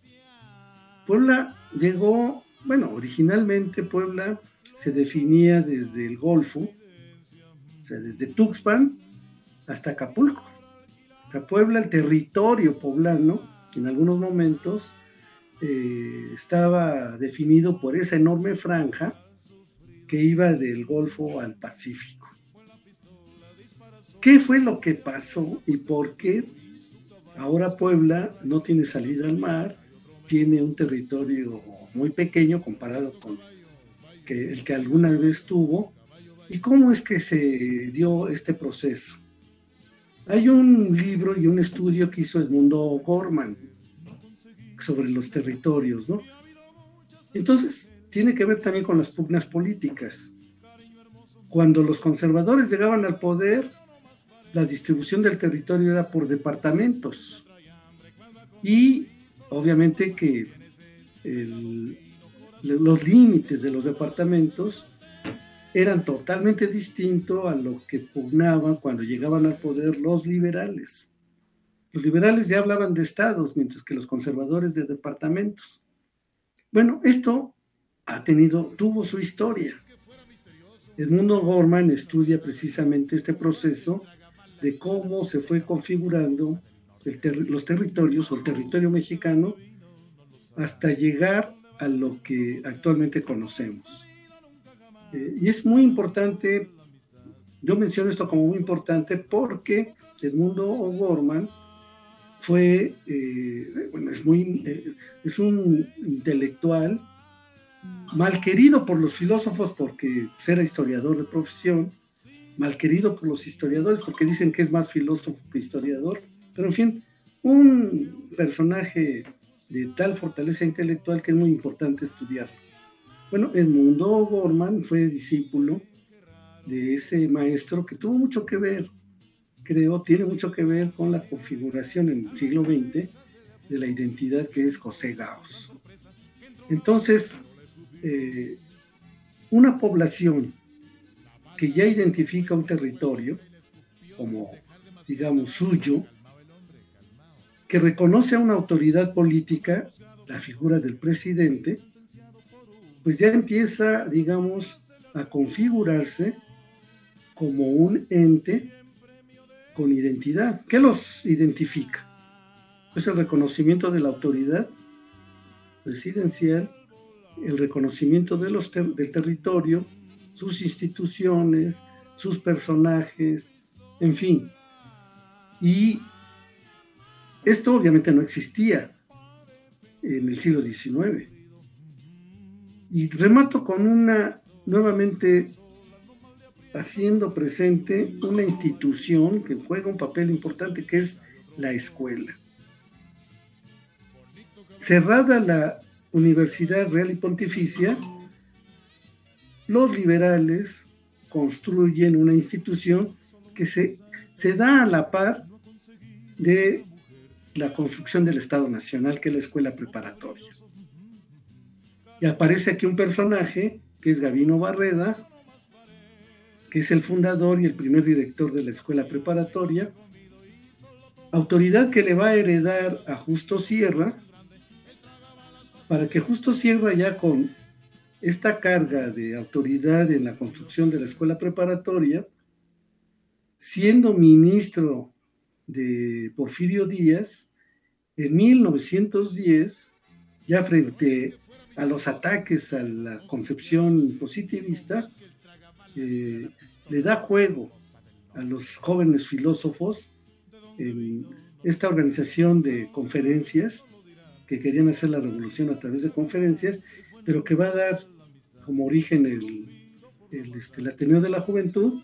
Puebla llegó, bueno, originalmente Puebla se definía desde el Golfo, o sea, desde Tuxpan hasta Acapulco. O sea, Puebla, el territorio poblano, en algunos momentos eh, estaba definido por esa enorme franja que iba del Golfo al Pacífico. ¿Qué fue lo que pasó y por qué Ahora Puebla no tiene salida al mar, tiene un territorio muy pequeño comparado con que el que alguna vez tuvo. ¿Y cómo es que se dio este proceso? Hay un libro y un estudio que hizo Edmundo Gorman sobre los territorios, ¿no? Entonces, tiene que ver también con las pugnas políticas. Cuando los conservadores llegaban al poder, la distribución del territorio era por departamentos. Y obviamente que el, los límites de los departamentos eran totalmente distintos a lo que pugnaban cuando llegaban al poder los liberales. Los liberales ya hablaban de estados, mientras que los conservadores de departamentos. Bueno, esto ha tenido, tuvo su historia. Edmundo Gorman estudia precisamente este proceso de cómo se fue configurando el ter- los territorios o el territorio mexicano hasta llegar a lo que actualmente conocemos. Eh, y es muy importante, yo menciono esto como muy importante porque Edmundo Gorman fue, eh, bueno, es, muy, eh, es un intelectual mal querido por los filósofos porque era historiador de profesión, mal querido por los historiadores porque dicen que es más filósofo que historiador, pero en fin, un personaje de tal fortaleza intelectual que es muy importante estudiar. Bueno, Edmundo Gorman fue discípulo de ese maestro que tuvo mucho que ver, creo, tiene mucho que ver con la configuración en el siglo veinte de la identidad que es José Gauss. Entonces, eh, una población que ya identifica un territorio como, digamos, suyo, que reconoce a una autoridad política, la figura del presidente, pues ya empieza, digamos, a configurarse como un ente con identidad. ¿Qué los identifica? Pues el reconocimiento de la autoridad presidencial, el reconocimiento de los ter- del territorio, sus instituciones, sus personajes, en fin. Y esto obviamente no existía en el siglo diecinueve. Y remato con una, nuevamente haciendo presente una institución que juega un papel importante, que es la escuela. Cerrada la Universidad Real y Pontificia, los liberales construyen una institución que se, se da a la par de la construcción del Estado Nacional, que es la escuela preparatoria. Y aparece aquí un personaje, que es Gavino Barreda, que es el fundador y el primer director de la escuela preparatoria, autoridad que le va a heredar a Justo Sierra, para que Justo Sierra, ya con esta carga de autoridad en la construcción de la escuela preparatoria, siendo ministro de Porfirio Díaz, en mil novecientos diez, ya frente a los ataques a la concepción positivista, eh, le da juego a los jóvenes filósofos en esta organización de conferencias que querían hacer la revolución a través de conferencias, pero que va a dar como origen el, el, este, el Ateneo de la Juventud,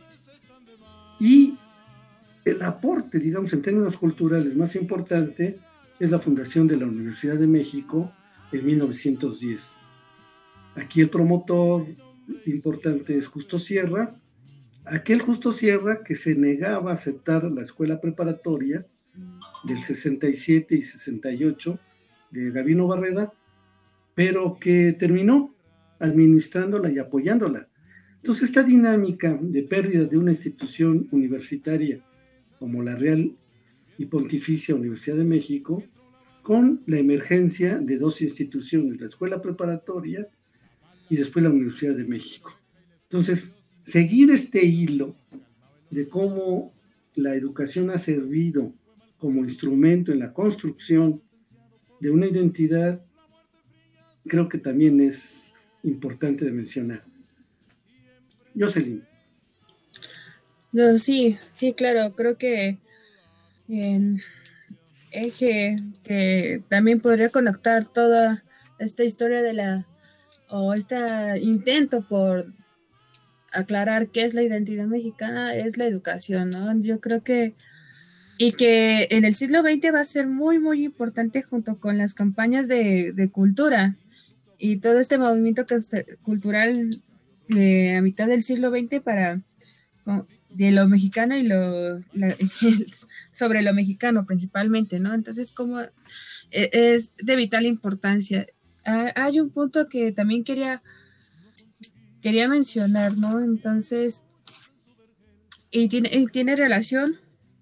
y el aporte, digamos, en términos culturales más importante es la fundación de la Universidad de México en mil novecientos diez. Aquí el promotor importante es Justo Sierra, aquel Justo Sierra que se negaba a aceptar la escuela preparatoria del sesenta y siete y sesenta y ocho de Gavino Barreda, pero que terminó administrándola y apoyándola. Entonces, esta dinámica de pérdida de una institución universitaria como la Real y Pontificia Universidad de México, con la emergencia de dos instituciones, la escuela preparatoria y después la Universidad de México. Entonces, seguir este hilo de cómo la educación ha servido como instrumento en la construcción de una identidad, creo que también es importante de mencionar. Jocelyn. No, sí, sí, claro, creo que en, eje que también podría conectar toda esta historia de la, o este intento por aclarar qué es la identidad mexicana, es la educación, ¿no? Yo creo que, y que en el siglo veinte va a ser muy, muy importante junto con las campañas de, de cultura y todo este movimiento que es cultural de a mitad del siglo veinte para de lo mexicano y lo la, sobre lo mexicano principalmente, ¿no? Entonces, como es de vital importancia. Hay un punto que también quería quería mencionar, ¿no? Entonces, y tiene, y tiene relación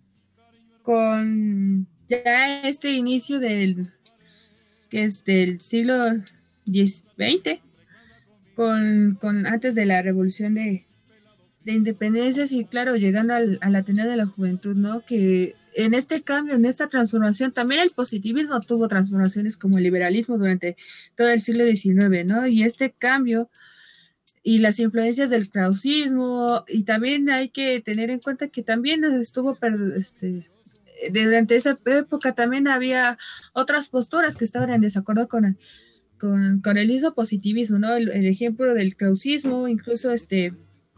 con ya este inicio del que es del siglo veinte, con, con antes de la revolución de, de independencias y claro, llegando al, al Ateneo de la Juventud, ¿no? Que en este cambio, en esta transformación, también el positivismo tuvo transformaciones como el liberalismo durante todo el siglo diecinueve, ¿no? Y este cambio y las influencias del krausismo, y también hay que tener en cuenta que también estuvo, este, durante esa época también había otras posturas que estaban en desacuerdo con, con, con el mismo positivismo, ¿no? El, el ejemplo del krausismo, incluso este,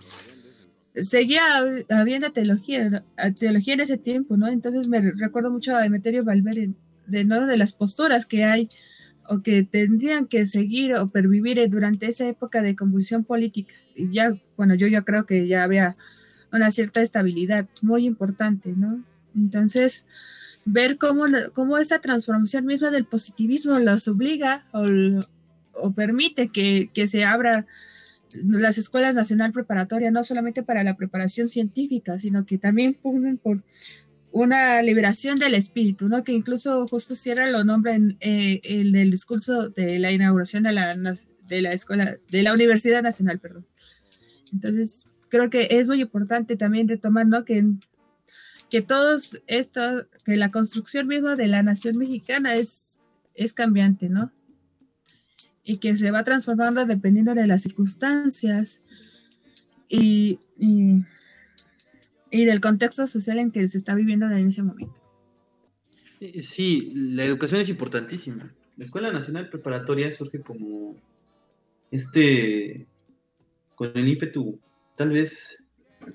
seguía habiendo teología, teología en ese tiempo, ¿no? Entonces me recuerdo mucho a Emeterio Valverde, de, ¿no? de las posturas que hay o que tendrían que seguir o pervivir durante esa época de convulsión política. Y ya, bueno, yo, yo creo que ya había una cierta estabilidad muy importante, ¿no? Entonces, ver cómo, cómo esta transformación misma del positivismo los obliga o, o permite que, que se abra las escuelas nacional preparatoria, no solamente para la preparación científica, sino que también pugnan por una liberación del espíritu, ¿no? Que incluso justo Sierra lo nombra en eh, el del discurso de la inauguración de la, de la escuela, de la Universidad Nacional, perdón. Entonces, creo que es muy importante también retomar, ¿no? Que, que todos esto, que la construcción misma de la nación mexicana es, es cambiante, ¿no? Y que se va transformando dependiendo de las circunstancias y, y y del contexto social en que se está viviendo en ese momento. Sí, la educación es importantísima. La Escuela Nacional Preparatoria surge como este, con el ímpetu tal vez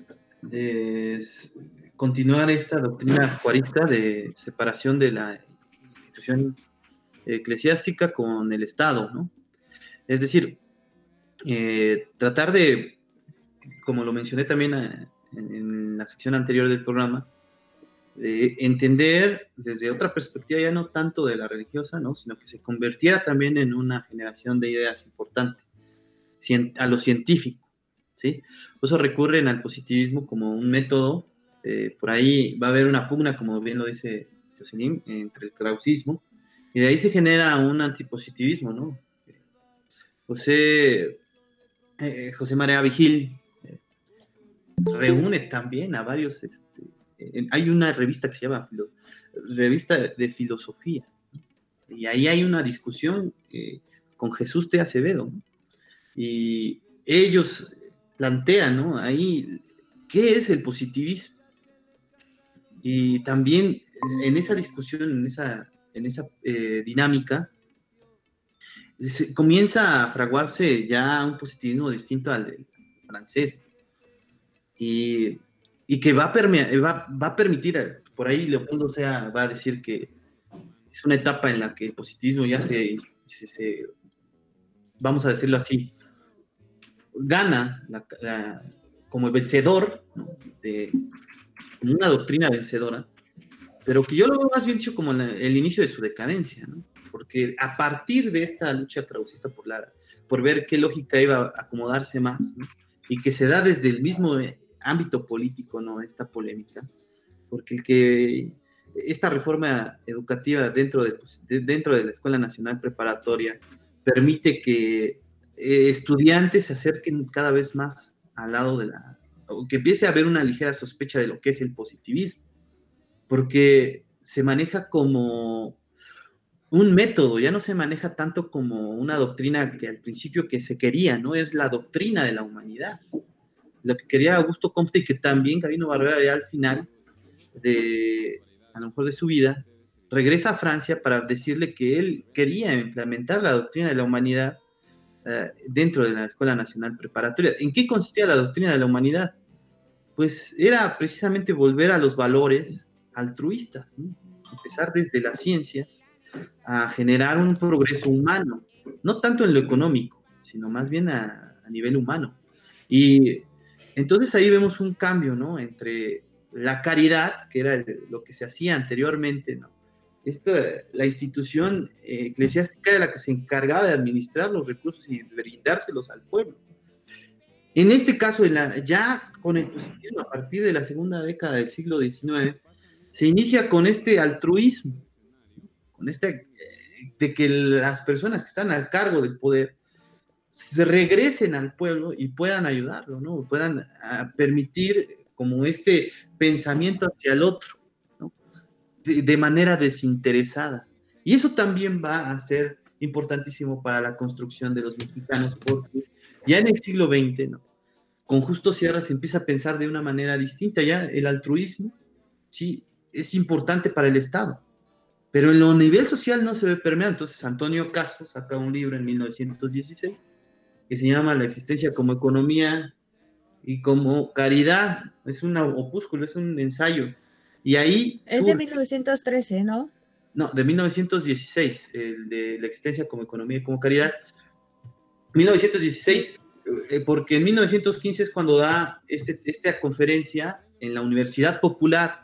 de continuar esta doctrina juarista de separación de la institución eclesiástica con el Estado, ¿no? Es decir, eh, tratar de, como lo mencioné también a, En, en la sección anterior del programa, eh, entender desde otra perspectiva ya no tanto de la religiosa, ¿no? Sino que se convirtiera también en una generación de ideas importante, a lo científico, ¿sí? Por eso recurren al positivismo como un método, eh, por ahí va a haber una pugna, como bien lo dice Jocelyn, entre el krausismo, y de ahí se genera un antipositivismo, ¿no? José, eh, José María Vigil reúne también a varios, este, eh, hay una revista que se llama Filo, Revista de Filosofía, ¿no? Y ahí hay una discusión eh, con Jesús T. Acevedo, ¿no? Y ellos plantean, ¿no? Ahí, ¿qué es el positivismo? Y también en esa discusión, en esa, en esa eh, dinámica, se comienza a fraguarse ya un positivismo distinto al del francés, Y, y que va a, perme- va, va a permitir, por ahí Leopoldo Sea va a decir que es una etapa en la que el positivismo ya se, se, se vamos a decirlo así, gana la, la, como el vencedor, ¿no? De, como una doctrina vencedora, pero que yo lo veo más bien dicho como la, el inicio de su decadencia, ¿no? Porque a partir de esta lucha krausista por, la, por ver qué lógica iba a acomodarse más, ¿no? Y que se da desde el mismo ámbito político, ¿no? Esta polémica, porque el que esta reforma educativa dentro de, de, dentro de la Escuela Nacional Preparatoria permite que eh, estudiantes se acerquen cada vez más al lado de la, o que empiece a haber una ligera sospecha de lo que es el positivismo, porque se maneja como un método, ya no se maneja tanto como una doctrina que al principio que se quería, ¿no? Es la doctrina de la humanidad. Lo que quería Augusto Comte y que también Gabino Barrera ya al final de, a lo mejor de su vida, regresa a Francia para decirle que él quería implementar la doctrina de la humanidad eh, dentro de la Escuela Nacional Preparatoria. ¿En qué consistía la doctrina de la humanidad? Pues era precisamente volver a los valores altruistas, ¿no? Empezar desde las ciencias a generar un progreso humano, no tanto en lo económico, sino más bien a, a nivel humano. Y entonces ahí vemos un cambio, ¿no? Entre la caridad, que era lo que se hacía anteriormente, ¿no? Esta, la institución eh, eclesiástica era la que se encargaba de administrar los recursos y brindárselos al pueblo. En este caso, en la, ya con el positivismo, a partir de la segunda década del siglo diecinueve, se inicia con este altruismo, con este, eh, de que las personas que están al cargo del poder se regresen al pueblo y puedan ayudarlo, ¿no? Puedan uh, permitir como este pensamiento hacia el otro, ¿no? de, de manera desinteresada. Y eso también va a ser importantísimo para la construcción de los mexicanos, porque ya en el siglo veinte, ¿no? Con Justo Sierra se empieza a pensar de una manera distinta. Ya el altruismo, sí, es importante para el Estado, pero en lo nivel social no se ve permeado. Entonces Antonio Caso saca un libro en mil novecientos dieciséis que se llama La existencia como economía y como caridad. Es un opúsculo, es un ensayo. Y ahí... Es de mil novecientos trece, ¿no? No, de mil novecientos dieciséis, el de La existencia como economía y como caridad. mil novecientos dieciséis, eh, porque en mil novecientos quince es cuando da este, esta conferencia en la Universidad Popular,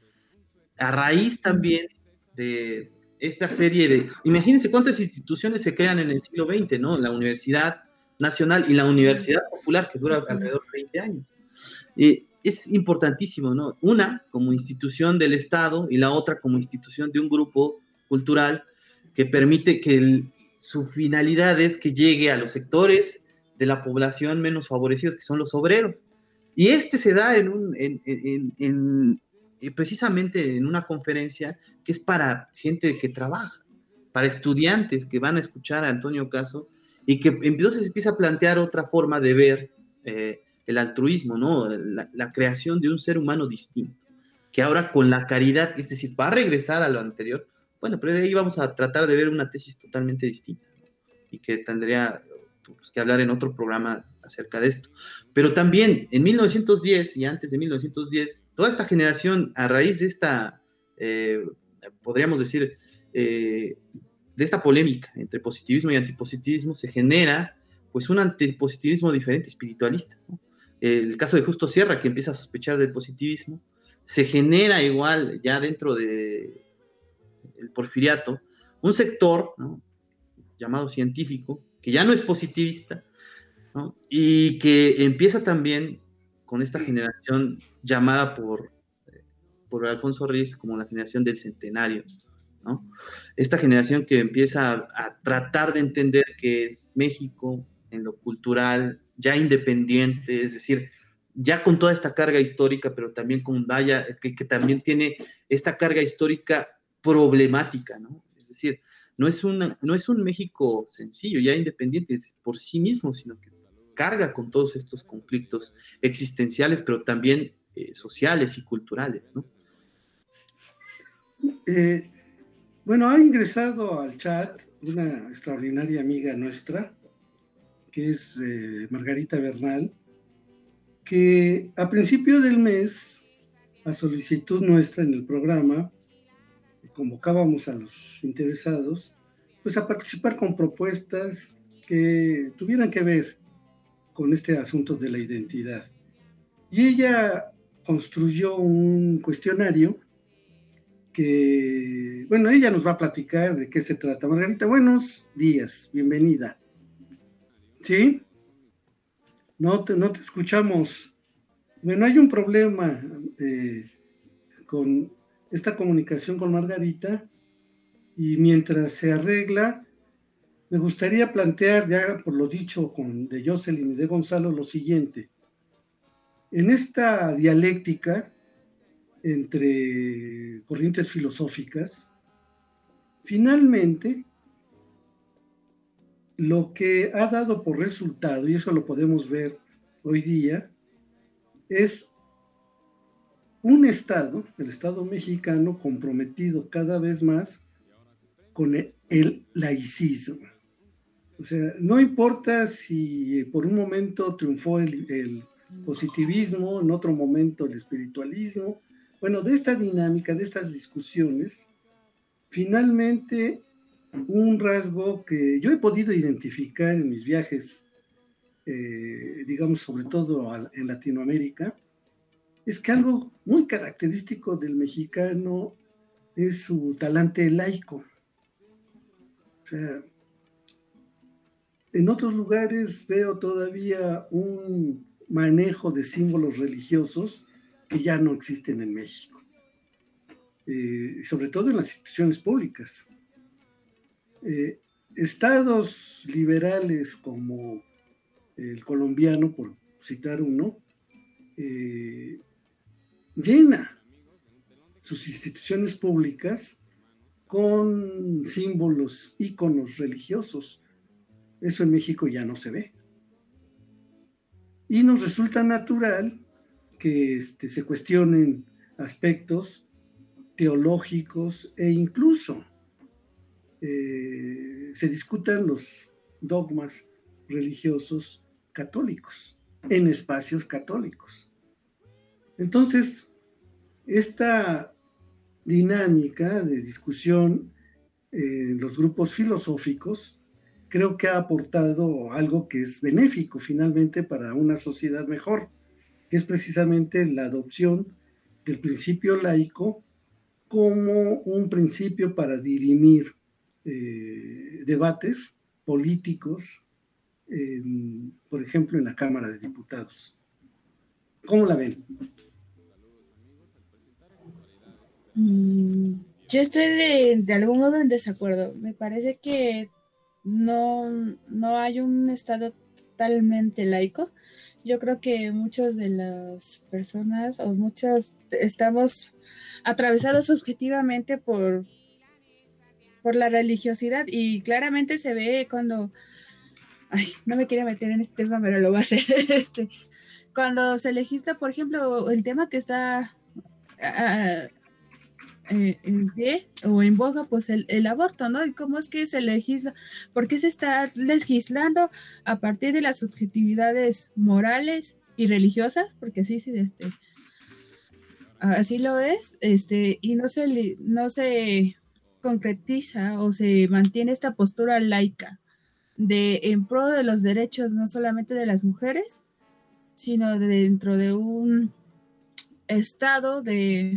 a raíz también de esta serie de... Imagínense cuántas instituciones se crean en el siglo veinte, ¿no? La Universidad Nacional y la Universidad Popular, que dura alrededor de veinte años. Eh, es importantísimo, ¿no? Una como institución del Estado y la otra como institución de un grupo cultural que permite que el, su finalidad es que llegue a los sectores de la población menos favorecidos, que son los obreros. Y este se da en un, en, en, en, en, precisamente en una conferencia que es para gente que trabaja, para estudiantes que van a escuchar a Antonio Caso, y que entonces empieza a plantear otra forma de ver eh, el altruismo, ¿no? La, la creación de un ser humano distinto, que ahora con la caridad, es decir, va a regresar a lo anterior. Bueno, pero de ahí vamos a tratar de ver una tesis totalmente distinta, ¿no? Y que tendría pues, que hablar en otro programa acerca de esto. Pero también en mil novecientos diez y antes de mil novecientos diez, toda esta generación, a raíz de esta, eh, podríamos decir, eh, de esta polémica entre positivismo y antipositivismo, se genera pues un antipositivismo diferente, espiritualista, ¿no? El caso de Justo Sierra, que empieza a sospechar del positivismo, se genera igual ya dentro del porfiriato un sector, ¿no? llamado científico, que ya no es positivista, ¿no? Y que empieza también con esta generación llamada por, por Alfonso Reyes como la generación del centenario, ¿no? Esta generación que empieza a, a tratar de entender qué es México en lo cultural, ya independiente, es decir, ya con toda esta carga histórica, pero también con Daya, que, que también tiene esta carga histórica problemática, ¿no? Es decir, no es, una, no es un México sencillo, ya independiente por sí mismo, sino que carga con todos estos conflictos existenciales, pero también eh, sociales y culturales, ¿no? Eh, bueno, ha ingresado al chat una extraordinaria amiga nuestra, que es eh, Margarita Bernal, que a principio del mes, a solicitud nuestra en el programa, convocábamos a los interesados pues a participar con propuestas que tuvieran que ver con este asunto de la identidad. Y ella construyó un cuestionario que, bueno, ella nos va a platicar de qué se trata. Margarita, buenos días, bienvenida. ¿Sí? No te, no te escuchamos. Bueno, hay un problema eh, con esta comunicación con Margarita, y mientras se arregla, me gustaría plantear, ya por lo dicho con de Jocelyn y de Gonzalo, lo siguiente. En esta dialéctica entre corrientes filosóficas, finalmente, lo que ha dado por resultado, y eso lo podemos ver hoy día, es un Estado, el Estado mexicano, comprometido cada vez más con el, el laicismo. O sea, no importa si por un momento triunfó el, el positivismo, en otro momento el espiritualismo. Bueno, de esta dinámica, de estas discusiones, finalmente un rasgo que yo he podido identificar en mis viajes, eh, digamos, sobre todo a, en Latinoamérica, es que algo muy característico del mexicano es su talante laico. O sea, en otros lugares veo todavía un manejo de símbolos religiosos que ya no existen en México, eh, sobre todo en las instituciones públicas. Eh, estados liberales como el colombiano, por citar uno, eh, llena sus instituciones públicas con símbolos, íconos religiosos. Eso en México ya no se ve. Y nos resulta natural que este, se cuestionen aspectos teológicos e incluso eh, se discutan los dogmas religiosos católicos en espacios católicos. Entonces, esta dinámica de discusión en los grupos filosóficos creo que ha aportado algo que es benéfico finalmente para una sociedad mejor, que es precisamente la adopción del principio laico como un principio para dirimir eh, debates políticos, en, por ejemplo, en la Cámara de Diputados. ¿Cómo la ven? Mm, yo estoy de, de algún modo en desacuerdo. Me parece que no, no hay un Estado totalmente laico. Yo creo que muchas de las personas o muchos estamos atravesados subjetivamente por, por la religiosidad y claramente se ve cuando, ay, no me quiero meter en este tema, pero lo voy a hacer, este, cuando se legisla, por ejemplo, el tema que está uh, eh, en pie o en boga, pues el, el aborto, ¿no? Y cómo es que se legisla, ¿por qué se está legislando a partir de las subjetividades morales y religiosas? Porque así se, este, así lo es, este, y no se, no se concretiza o se mantiene esta postura laica de en pro de los derechos no solamente de las mujeres, sino de dentro de un estado de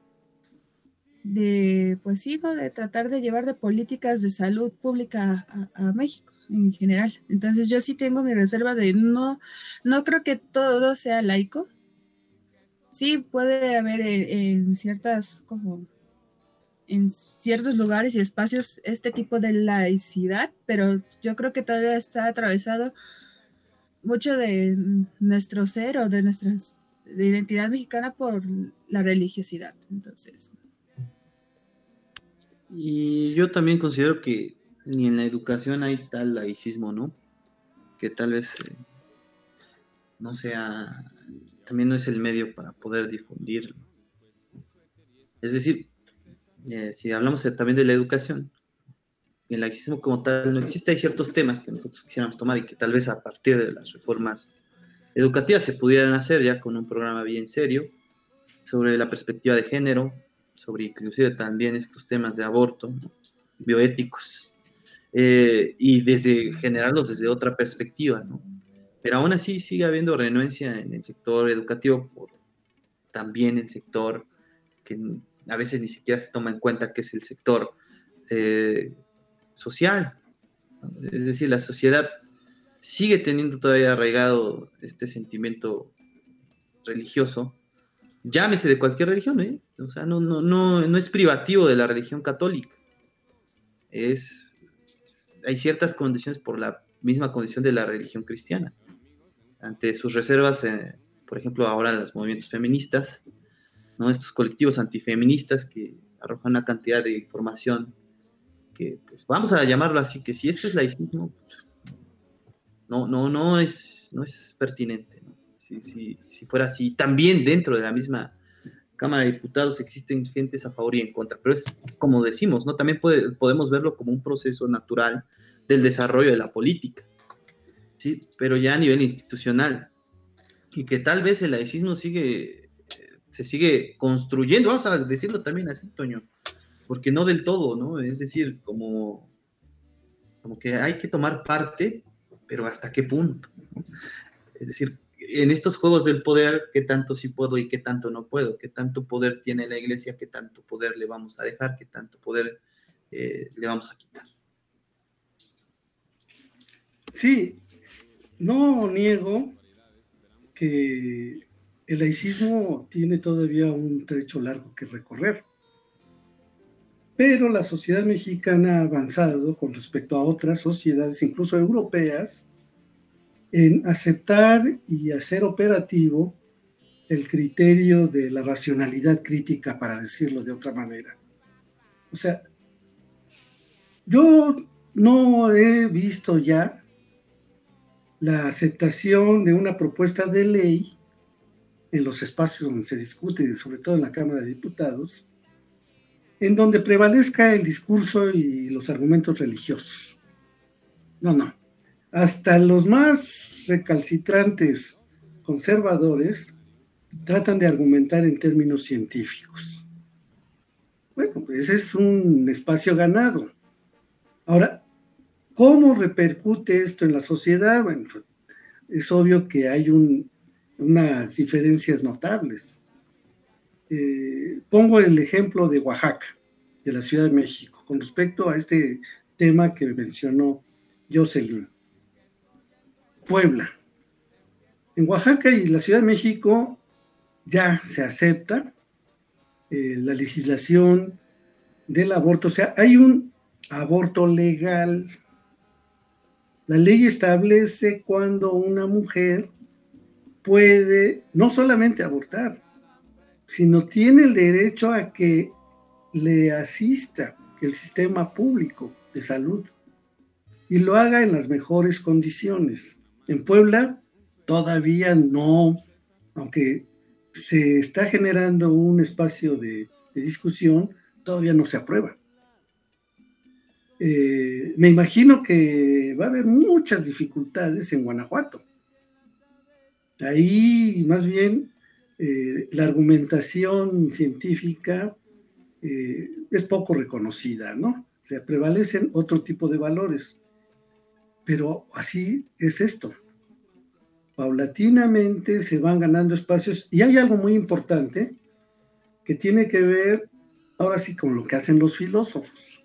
de, pues sí, ¿no? De tratar de llevar de políticas de salud pública a, a México en general. Entonces yo sí tengo mi reserva de no, no creo que todo sea laico. Sí puede haber en, en ciertas, como, en ciertos lugares y espacios este tipo de laicidad, pero yo creo que todavía está atravesado mucho de nuestro ser o de nuestra de identidad mexicana por la religiosidad. Entonces... Y yo también considero que ni en la educación hay tal laicismo, ¿no? Que tal vez eh, no sea, también no es el medio para poder difundirlo. Es decir, eh, si hablamos también de la educación, el laicismo como tal no existe, hay ciertos temas que nosotros quisiéramos tomar y que tal vez a partir de las reformas educativas se pudieran hacer ya con un programa bien serio sobre la perspectiva de género, sobre inclusive también estos temas de aborto, ¿no? Bioéticos, eh, y desde generarlos desde otra perspectiva, ¿no? Pero aún así sigue habiendo renuencia en el sector educativo, por también el sector que a veces ni siquiera se toma en cuenta que es el sector eh, social, ¿no? Es decir, la sociedad sigue teniendo todavía arraigado este sentimiento religioso, llámese de cualquier religión, ¿eh? O sea, no, no, no, no es privativo de la religión católica. Es, hay ciertas condiciones por la misma condición de la religión cristiana. Ante sus reservas, eh, por ejemplo, ahora los movimientos feministas, ¿no? Estos colectivos antifeministas que arrojan una cantidad de información que, pues, vamos a llamarlo así, que si esto es laicismo, pues, no, no, no, es, no es pertinente, ¿no? Si, si, si fuera así, también dentro de la misma Cámara de Diputados existen gentes a favor y en contra, pero es como decimos, ¿no? También puede, podemos verlo como un proceso natural del desarrollo de la política, ¿sí? Pero ya a nivel institucional, y que tal vez el laicismo sigue, se sigue construyendo, vamos a decirlo también así, Toño, porque no del todo, ¿no? Es decir, como, como que hay que tomar parte, pero ¿hasta qué punto? Es decir, en estos juegos del poder, ¿qué tanto sí puedo y qué tanto no puedo? ¿Qué tanto poder tiene la iglesia? ¿Qué tanto poder le vamos a dejar? ¿Qué tanto poder eh, le vamos a quitar? Sí, no niego que el laicismo tiene todavía un trecho largo que recorrer, pero la sociedad mexicana ha avanzado con respecto a otras sociedades, incluso europeas, en aceptar y hacer operativo el criterio de la racionalidad crítica, para decirlo de otra manera. O sea, yo no he visto ya la aceptación de una propuesta de ley en los espacios donde se discute, sobre todo en la Cámara de Diputados, en donde prevalezca el discurso y los argumentos religiosos. No, no. Hasta los más recalcitrantes conservadores tratan de argumentar en términos científicos. Bueno, ese es un espacio ganado. Ahora, ¿cómo repercute esto en la sociedad? Bueno, es obvio que hay un, unas diferencias notables. Eh, pongo el ejemplo de Oaxaca, de la Ciudad de México, con respecto a este tema que mencionó Jocelyn. Puebla. En Oaxaca y la Ciudad de México ya se acepta eh, la legislación del aborto, o sea, hay un aborto legal. La ley establece cuando una mujer puede no solamente abortar, sino tiene el derecho a que le asista el sistema público de salud y lo haga en las mejores condiciones. En Puebla todavía no, aunque se está generando un espacio de, de discusión, todavía no se aprueba. Eh, me imagino que va a haber muchas dificultades en Guanajuato. Ahí más bien eh, la argumentación científica eh, es poco reconocida, ¿no? O sea, prevalecen otro tipo de valores. Pero así es esto. Paulatinamente se van ganando espacios y hay algo muy importante que tiene que ver ahora sí con lo que hacen los filósofos.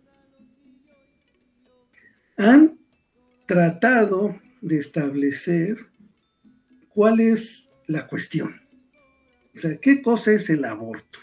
Han tratado de establecer cuál es la cuestión. O sea, ¿qué cosa es el aborto?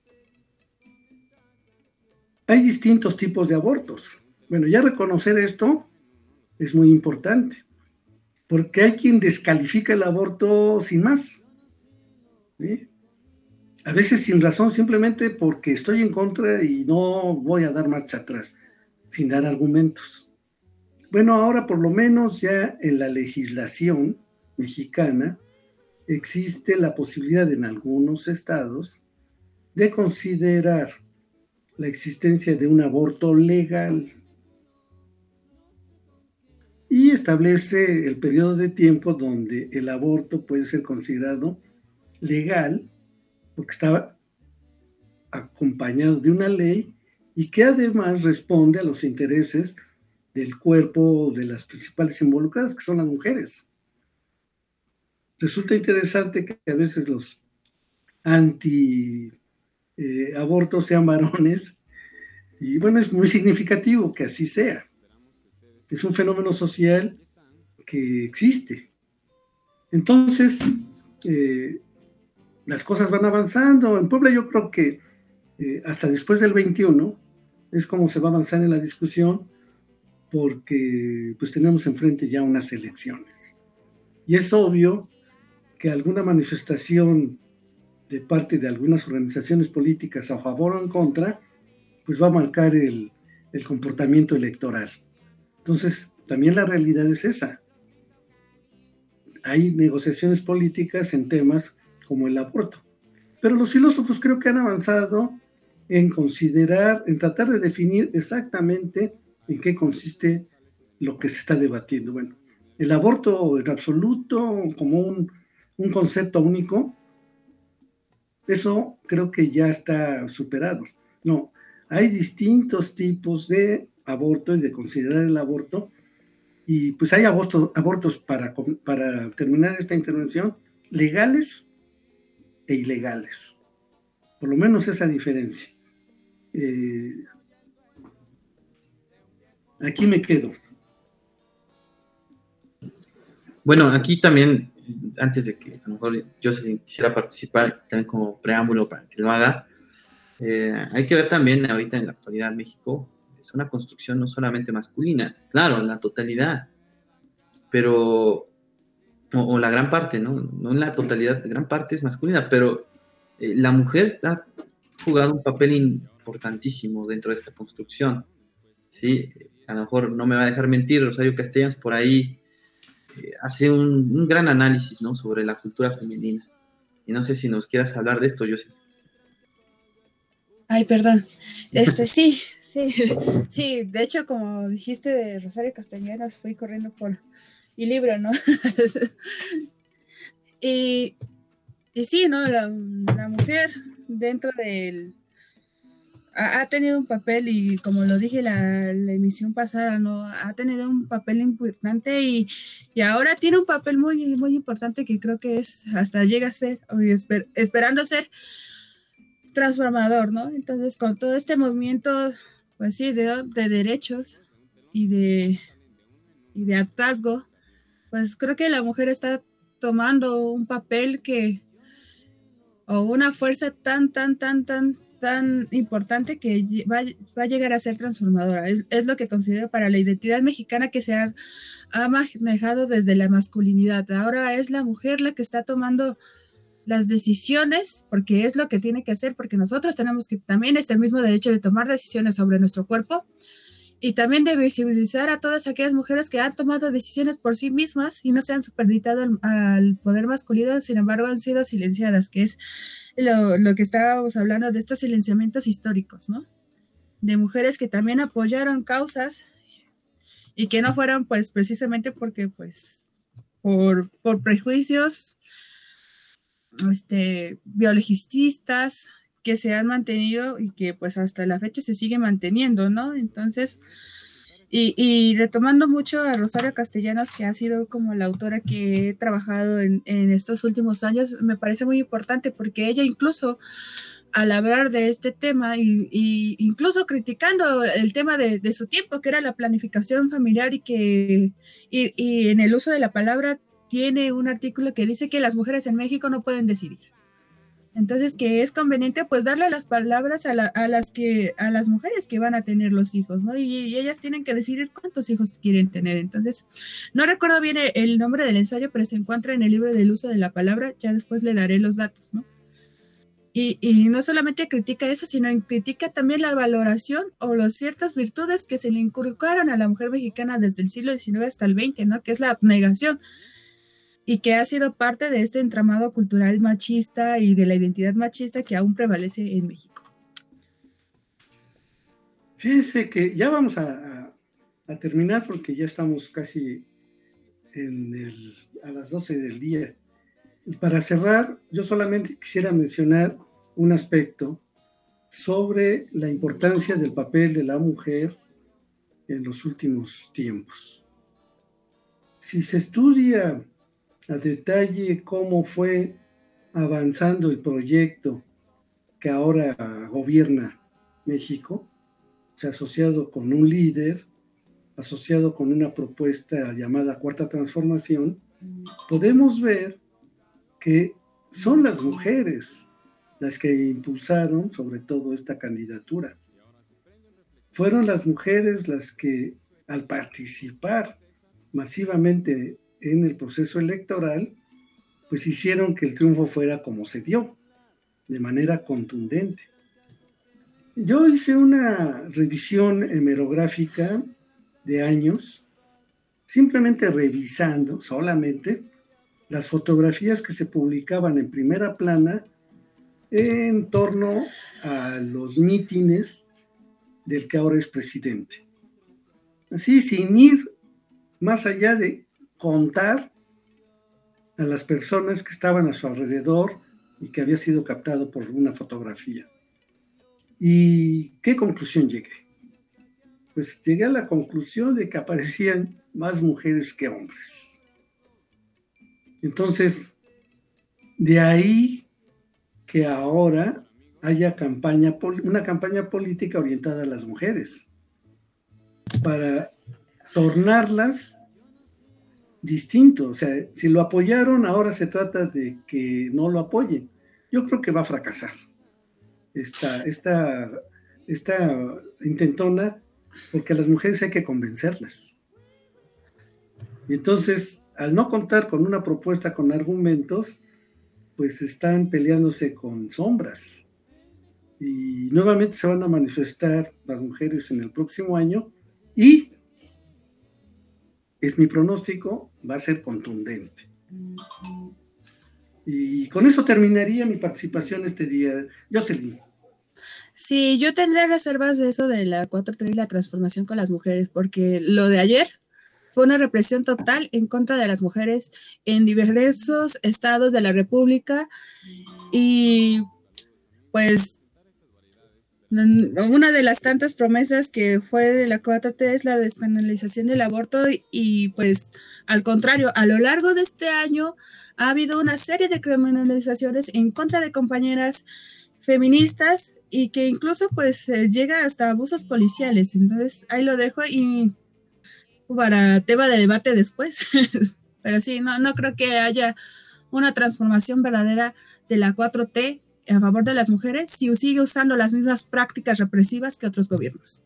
Hay distintos tipos de abortos. Bueno, ya reconocer esto es muy importante, porque hay quien descalifica el aborto sin más, ¿sí? A veces sin razón, simplemente porque estoy en contra y no voy a dar marcha atrás, sin dar argumentos. Bueno, ahora por lo menos ya en la legislación mexicana existe la posibilidad en algunos estados de considerar la existencia de un aborto legal y establece el periodo de tiempo donde el aborto puede ser considerado legal porque estaba acompañado de una ley y que además responde a los intereses del cuerpo de las principales involucradas, que son las mujeres. Resulta interesante que a veces los anti eh, abortos sean varones, y bueno, es muy significativo que así sea. Es un fenómeno social que existe. Entonces, eh, las cosas van avanzando. En Puebla yo creo que eh, hasta después del veintiuno es como se va a avanzar en la discusión, porque pues tenemos enfrente ya unas elecciones. Y es obvio que alguna manifestación de parte de algunas organizaciones políticas a favor o en contra, pues va a marcar el, el comportamiento electoral. Entonces, también la realidad es esa. Hay negociaciones políticas en temas como el aborto. pero los filósofos creo que han avanzado en considerar, en tratar de definir exactamente en qué consiste lo que se está debatiendo. Bueno, el aborto en absoluto, como un, un concepto único, eso creo que ya está superado. No, hay distintos tipos de aborto y de considerar el aborto, y pues hay abortos, abortos para, para terminar esta intervención, legales e ilegales. Por lo menos esa diferencia. Eh, aquí me quedo. Bueno, aquí también, antes de que a lo mejor yo quisiera participar, también como preámbulo para que lo haga, eh, hay que ver también ahorita en la actualidad México, es una construcción no solamente masculina, claro, en la totalidad, pero, o, o la gran parte, ¿no? No en la totalidad, gran parte es masculina, pero eh, la mujer ha jugado un papel importantísimo dentro de esta construcción, ¿sí? A lo mejor no me va a dejar mentir, Rosario Castellanos por ahí eh, hace un, un gran análisis, ¿no? Sobre la cultura femenina, y no sé si nos quieras hablar de esto, José. Ay, perdón, este, sí, sí, sí, de hecho, como dijiste de Rosario Castellanos, fui corriendo por mi libro, ¿no? y, y sí, ¿no? La, la mujer dentro del... Ha, ha tenido un papel, y como lo dije la, la emisión pasada, ¿no? Ha tenido un papel importante y, y ahora tiene un papel muy, muy importante que creo que es, hasta llega a ser, o esper, esperando ser transformador, ¿no? Entonces, con todo este movimiento, pues sí, de, de derechos y de, y de hartazgo, pues creo que la mujer está tomando un papel que, o una fuerza tan, tan, tan, tan, tan importante que va, va a llegar a ser transformadora. Es, es lo que considero para la identidad mexicana, que se ha, ha manejado desde la masculinidad. Ahora es la mujer la que está tomando las decisiones, porque es lo que tiene que hacer, porque nosotros tenemos que también este mismo derecho de tomar decisiones sobre nuestro cuerpo, y también de visibilizar a todas aquellas mujeres que han tomado decisiones por sí mismas y no se han supeditado al, al poder masculino, sin embargo han sido silenciadas, que es lo, lo que estábamos hablando de estos silenciamientos históricos, ¿no? De mujeres que también apoyaron causas y que no fueron pues precisamente porque pues por, por prejuicios este, biologistas que se han mantenido y que pues hasta la fecha se sigue manteniendo, ¿no? Entonces, y, y retomando mucho a Rosario Castellanos, que ha sido como la autora que he trabajado en, en estos últimos años, me parece muy importante porque ella incluso al hablar de este tema y, y incluso criticando el tema de, de su tiempo, que era la planificación familiar, y que y, y en el uso de la palabra tiene un artículo que dice que las mujeres en México no pueden decidir. Entonces, que es conveniente pues darle las palabras a, la, a las que a las mujeres que van a tener los hijos, ¿no? Y, y ellas tienen que decidir cuántos hijos quieren tener. Entonces, no recuerdo bien el, el nombre del ensayo, pero se encuentra en el libro del uso de la palabra, ya después le daré los datos, ¿no? Y, y no solamente critica eso, sino critica también la valoración o las ciertas virtudes que se le inculcaron a la mujer mexicana desde el siglo diecinueve hasta el veinte, ¿no? Que es la abnegación, y que ha sido parte de este entramado cultural machista y de la identidad machista que aún prevalece en México. Fíjense que ya vamos a, a, a terminar porque ya estamos casi en el, a las doce del día. Y para cerrar, yo solamente quisiera mencionar un aspecto sobre la importancia del papel de la mujer en los últimos tiempos. Si se estudia a detalle cómo fue avanzando el proyecto que ahora gobierna México, o sea, asociado con un líder, asociado con una propuesta llamada Cuarta Transformación, podemos ver que son las mujeres las que impulsaron sobre todo esta candidatura. Fueron las mujeres las que, al participar masivamente en el proceso electoral, pues hicieron que el triunfo fuera como se dio, de manera contundente. Yo hice una revisión hemerográfica de años, simplemente revisando solamente las fotografías que se publicaban en primera plana en torno a los mítines del que ahora es presidente. Así, sin ir más allá de contar a las personas que estaban a su alrededor y que había sido captado por una fotografía. ¿Y qué conclusión llegué? Pues llegué a la conclusión de que aparecían más mujeres que hombres. Entonces, de ahí que ahora haya campaña, una campaña política orientada a las mujeres para tornarlas distinto. O sea, si lo apoyaron, ahora se trata de que no lo apoyen. Yo creo que va a fracasar esta, esta, esta intentona, porque a las mujeres hay que convencerlas. Y entonces, al no contar con una propuesta con argumentos, pues están peleándose con sombras. Y nuevamente se van a manifestar las mujeres en el próximo año y, es mi pronóstico, va a ser contundente. Y con eso terminaría mi participación este día. Jocelyn. Sí, yo tendré reservas de eso de la cuatro T y la transformación con las mujeres, porque lo de ayer fue una represión total en contra de las mujeres en diversos estados de la República y pues una de las tantas promesas que fue de la cuatro T es la despenalización del aborto y, y pues al contrario, a lo largo de este año ha habido una serie de criminalizaciones en contra de compañeras feministas y que incluso pues eh, llega hasta abusos policiales. Entonces ahí lo dejo y para tema de debate después. Pero sí, no, no creo que haya una transformación verdadera de la cuatro T a favor de las mujeres si sigue usando las mismas prácticas represivas que otros gobiernos.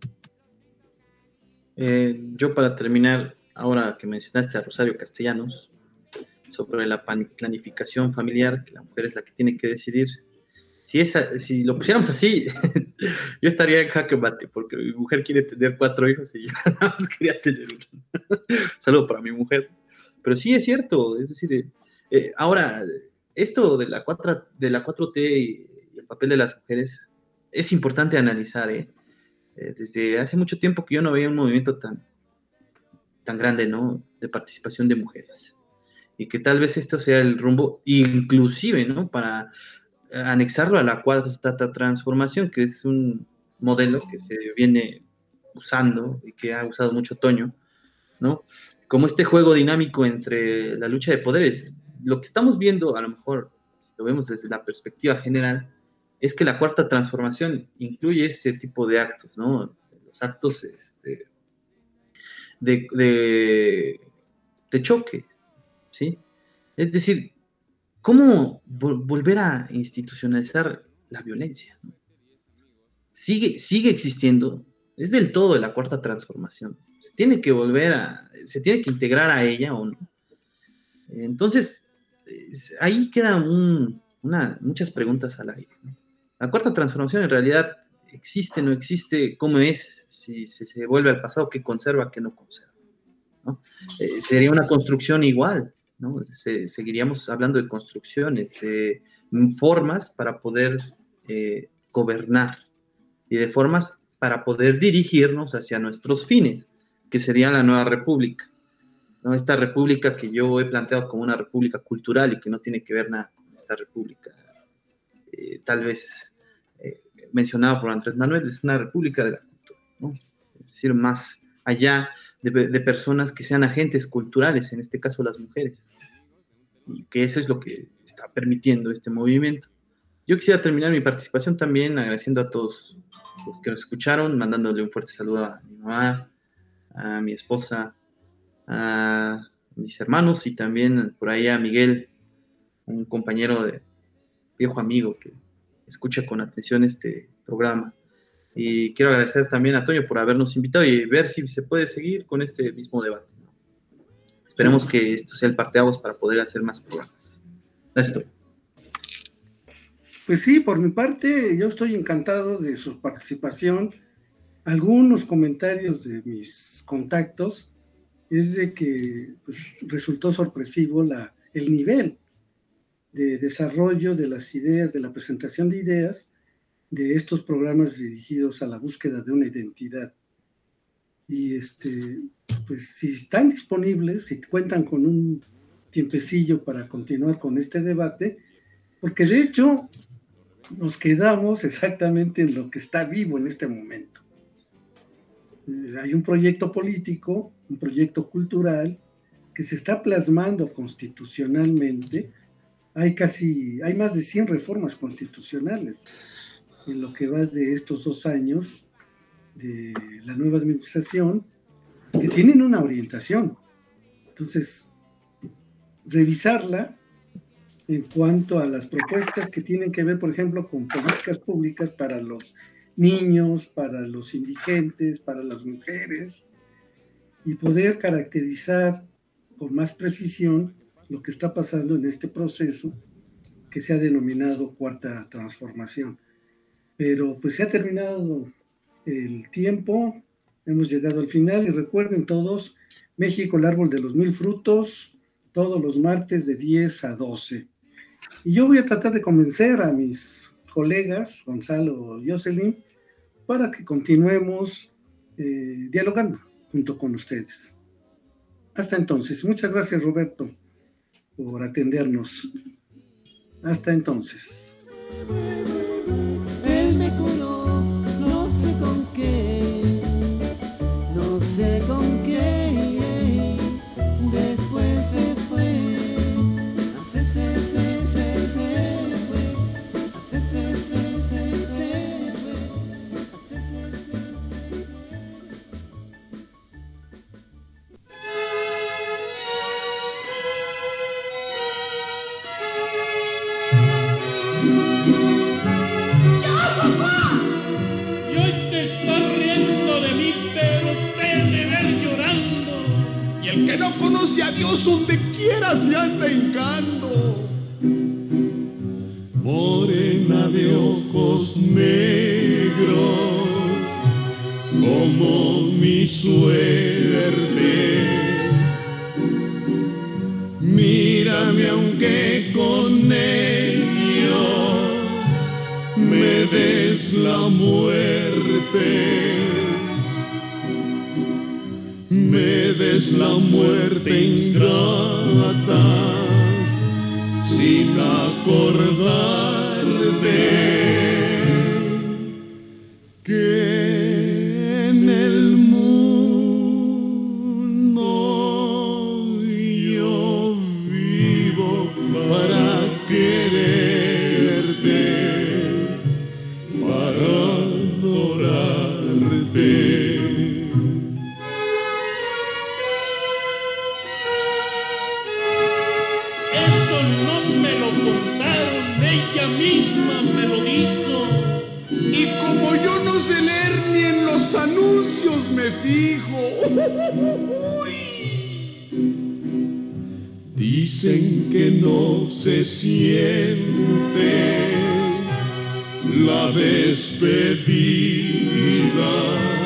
Eh, yo para terminar, ahora que mencionaste a Rosario Castellanos, sobre la planificación familiar, que la mujer es la que tiene que decidir, si, esa, si lo pusiéramos así, yo estaría en jaque mate, porque mi mujer quiere tener cuatro hijos y yo nada más quería tener uno. Saludo para mi mujer. Pero sí es cierto, es decir, eh, ahora, esto de la, cuatro, de la cuatro T y el papel de las mujeres es importante analizar, ¿eh? Eh, desde hace mucho tiempo que yo no veía un movimiento tan, tan grande, ¿no?, de participación de mujeres. Y que tal vez esto sea el rumbo, inclusive, ¿no?, para anexarlo a la cuarta transformación, que es un modelo que se viene usando y que ha usado mucho Toño, ¿no? Como este juego dinámico entre la lucha de poderes. Lo que estamos viendo, a lo mejor, si lo vemos desde la perspectiva general, es que la cuarta transformación incluye este tipo de actos, ¿no? Los actos este, de, de, de choque, ¿sí? Es decir, ¿cómo vol- volver a institucionalizar la violencia? Sigue, sigue existiendo, es del todo de la cuarta transformación. Se tiene que volver a, se tiene que integrar a ella o no. Entonces, es, ahí quedan un, una, muchas preguntas al aire, ¿no? La cuarta transformación en realidad existe, no existe, cómo es, si, si se vuelve al pasado, qué conserva, qué no conserva, ¿no? Eh, sería una construcción igual, ¿no? Se, seguiríamos hablando de construcciones, de formas para poder eh, gobernar y de formas para poder dirigirnos hacia nuestros fines, que sería la nueva república, ¿no? Esta república que yo he planteado como una república cultural y que no tiene que ver nada con esta república, eh, tal vez eh, mencionada por Andrés Manuel, es una república de la cultura, ¿no? Es decir, más allá de, de personas que sean agentes culturales, en este caso las mujeres, y que eso es lo que está permitiendo este movimiento. Yo quisiera terminar mi participación también agradeciendo a todos los que nos escucharon, mandándole un fuerte saludo a mi mamá, a mi esposa, a mis hermanos y también por ahí a Miguel, un compañero de viejo amigo que escucha con atención este programa. Y quiero agradecer también a Toño por habernos invitado y ver si se puede seguir con este mismo debate, ¿no? Esperemos que esto sea el parteaguas para poder hacer más programas. Gracias, Toño. Pues sí, por mi parte, yo estoy encantado de su participación. Algunos comentarios de mis contactos es de que pues, resultó sorpresivo la, el nivel de desarrollo de las ideas, de la presentación de ideas, de estos programas dirigidos a la búsqueda de una identidad. Y este, pues si están disponibles, si cuentan con un tiempecillo para continuar con este debate, porque de hecho nos quedamos exactamente en lo que está vivo en este momento. Eh, hay un proyecto político, un proyecto cultural que se está plasmando constitucionalmente. Hay casi, hay más de cien reformas constitucionales en lo que va de estos dos años de la nueva administración, que tienen una orientación. Entonces, revisarla en cuanto a las propuestas que tienen que ver, por ejemplo, con políticas públicas para los niños, para los indigentes, para las mujeres, y poder caracterizar con más precisión lo que está pasando en este proceso que se ha denominado Cuarta Transformación. Pero pues se ha terminado el tiempo, hemos llegado al final, y recuerden todos, México, el árbol de los mil frutos, todos los martes de diez a doce. Y yo voy a tratar de convencer a mis colegas, Gonzalo y Jocelyn, para que continuemos eh, dialogando junto con ustedes. Hasta entonces. Muchas gracias, Roberto, por atendernos. Hasta entonces. Él me curó, no sé con qué, no sé con qué, después se fue, se, se, se, se, se fue, se, se, se, se, se fue, se, se, se, se, se. El que no conoce a Dios donde quiera se anda hincando. Morena de ojos negros, como mi suerte. Mírame aunque con ellos me des la muerte. Me des la muerte ingrata, sin acordarte que en el mundo yo vivo para quererte, para adorarte. Ella misma me lo dijo, y como yo no sé leer ni en los anuncios me fijo. Uy. Dicen que no se siente la despedida.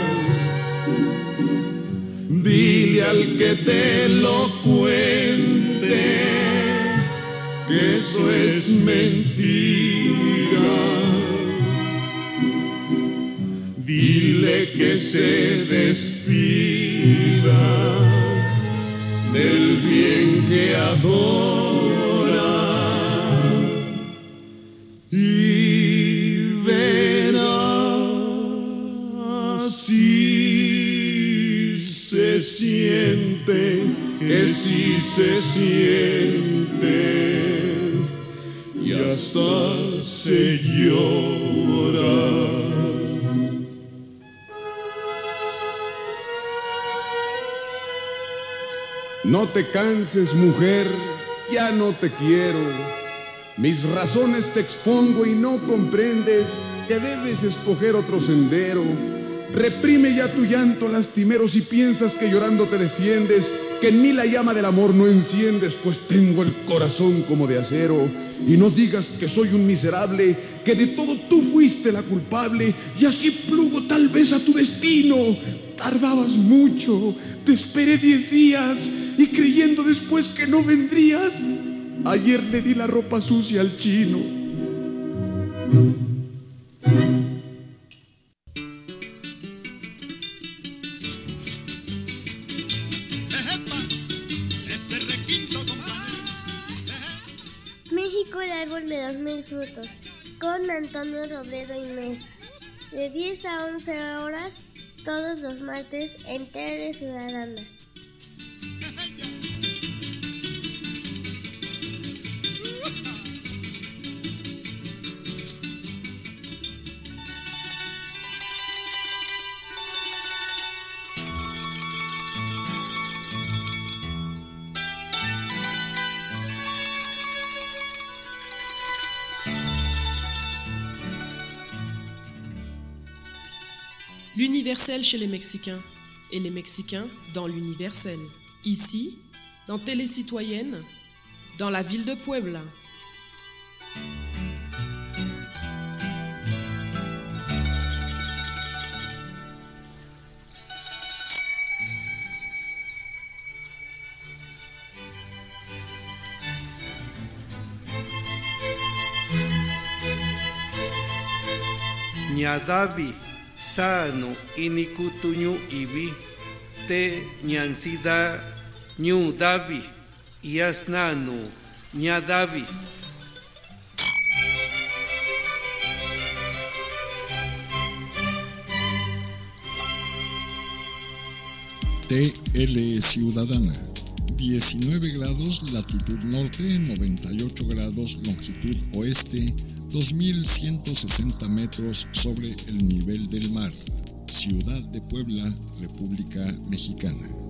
Dile al que te lo cuente que eso es mentira. Dile que se despida del bien que adora y verá si se siente, que si se siente. Y hasta se llora. No te canses, mujer, ya no te quiero. Mis razones te expongo y no comprendes que debes escoger otro sendero. Reprime ya tu llanto lastimero si piensas que llorando te defiendes, que en mí la llama del amor no enciendes, pues tengo el corazón como de acero. Y no digas que soy un miserable, que de todo tú fuiste la culpable, y así plugo tal vez a tu destino. Tardabas mucho, te esperé diez días, y creyendo después que no vendrías, Ayer le di la ropa sucia al chino. México, el árbol de los mil frutos, con Antonio Robledo y Mesa, de diez a once horas, todos los martes en Tele Ciudadana. L'universel chez les Mexicains et les Mexicains dans l'universel. Ici, dans Télé Citoyenne, dans la ville de Puebla. Ñadavi sano inikutuñu ibi te ñansida ñu davi yasnanu ñadavi. T L Ciudadana, diecinueve grados latitud norte, noventa y ocho grados longitud oeste, dos mil ciento sesenta metros sobre el nivel del mar. Ciudad de Puebla, República Mexicana.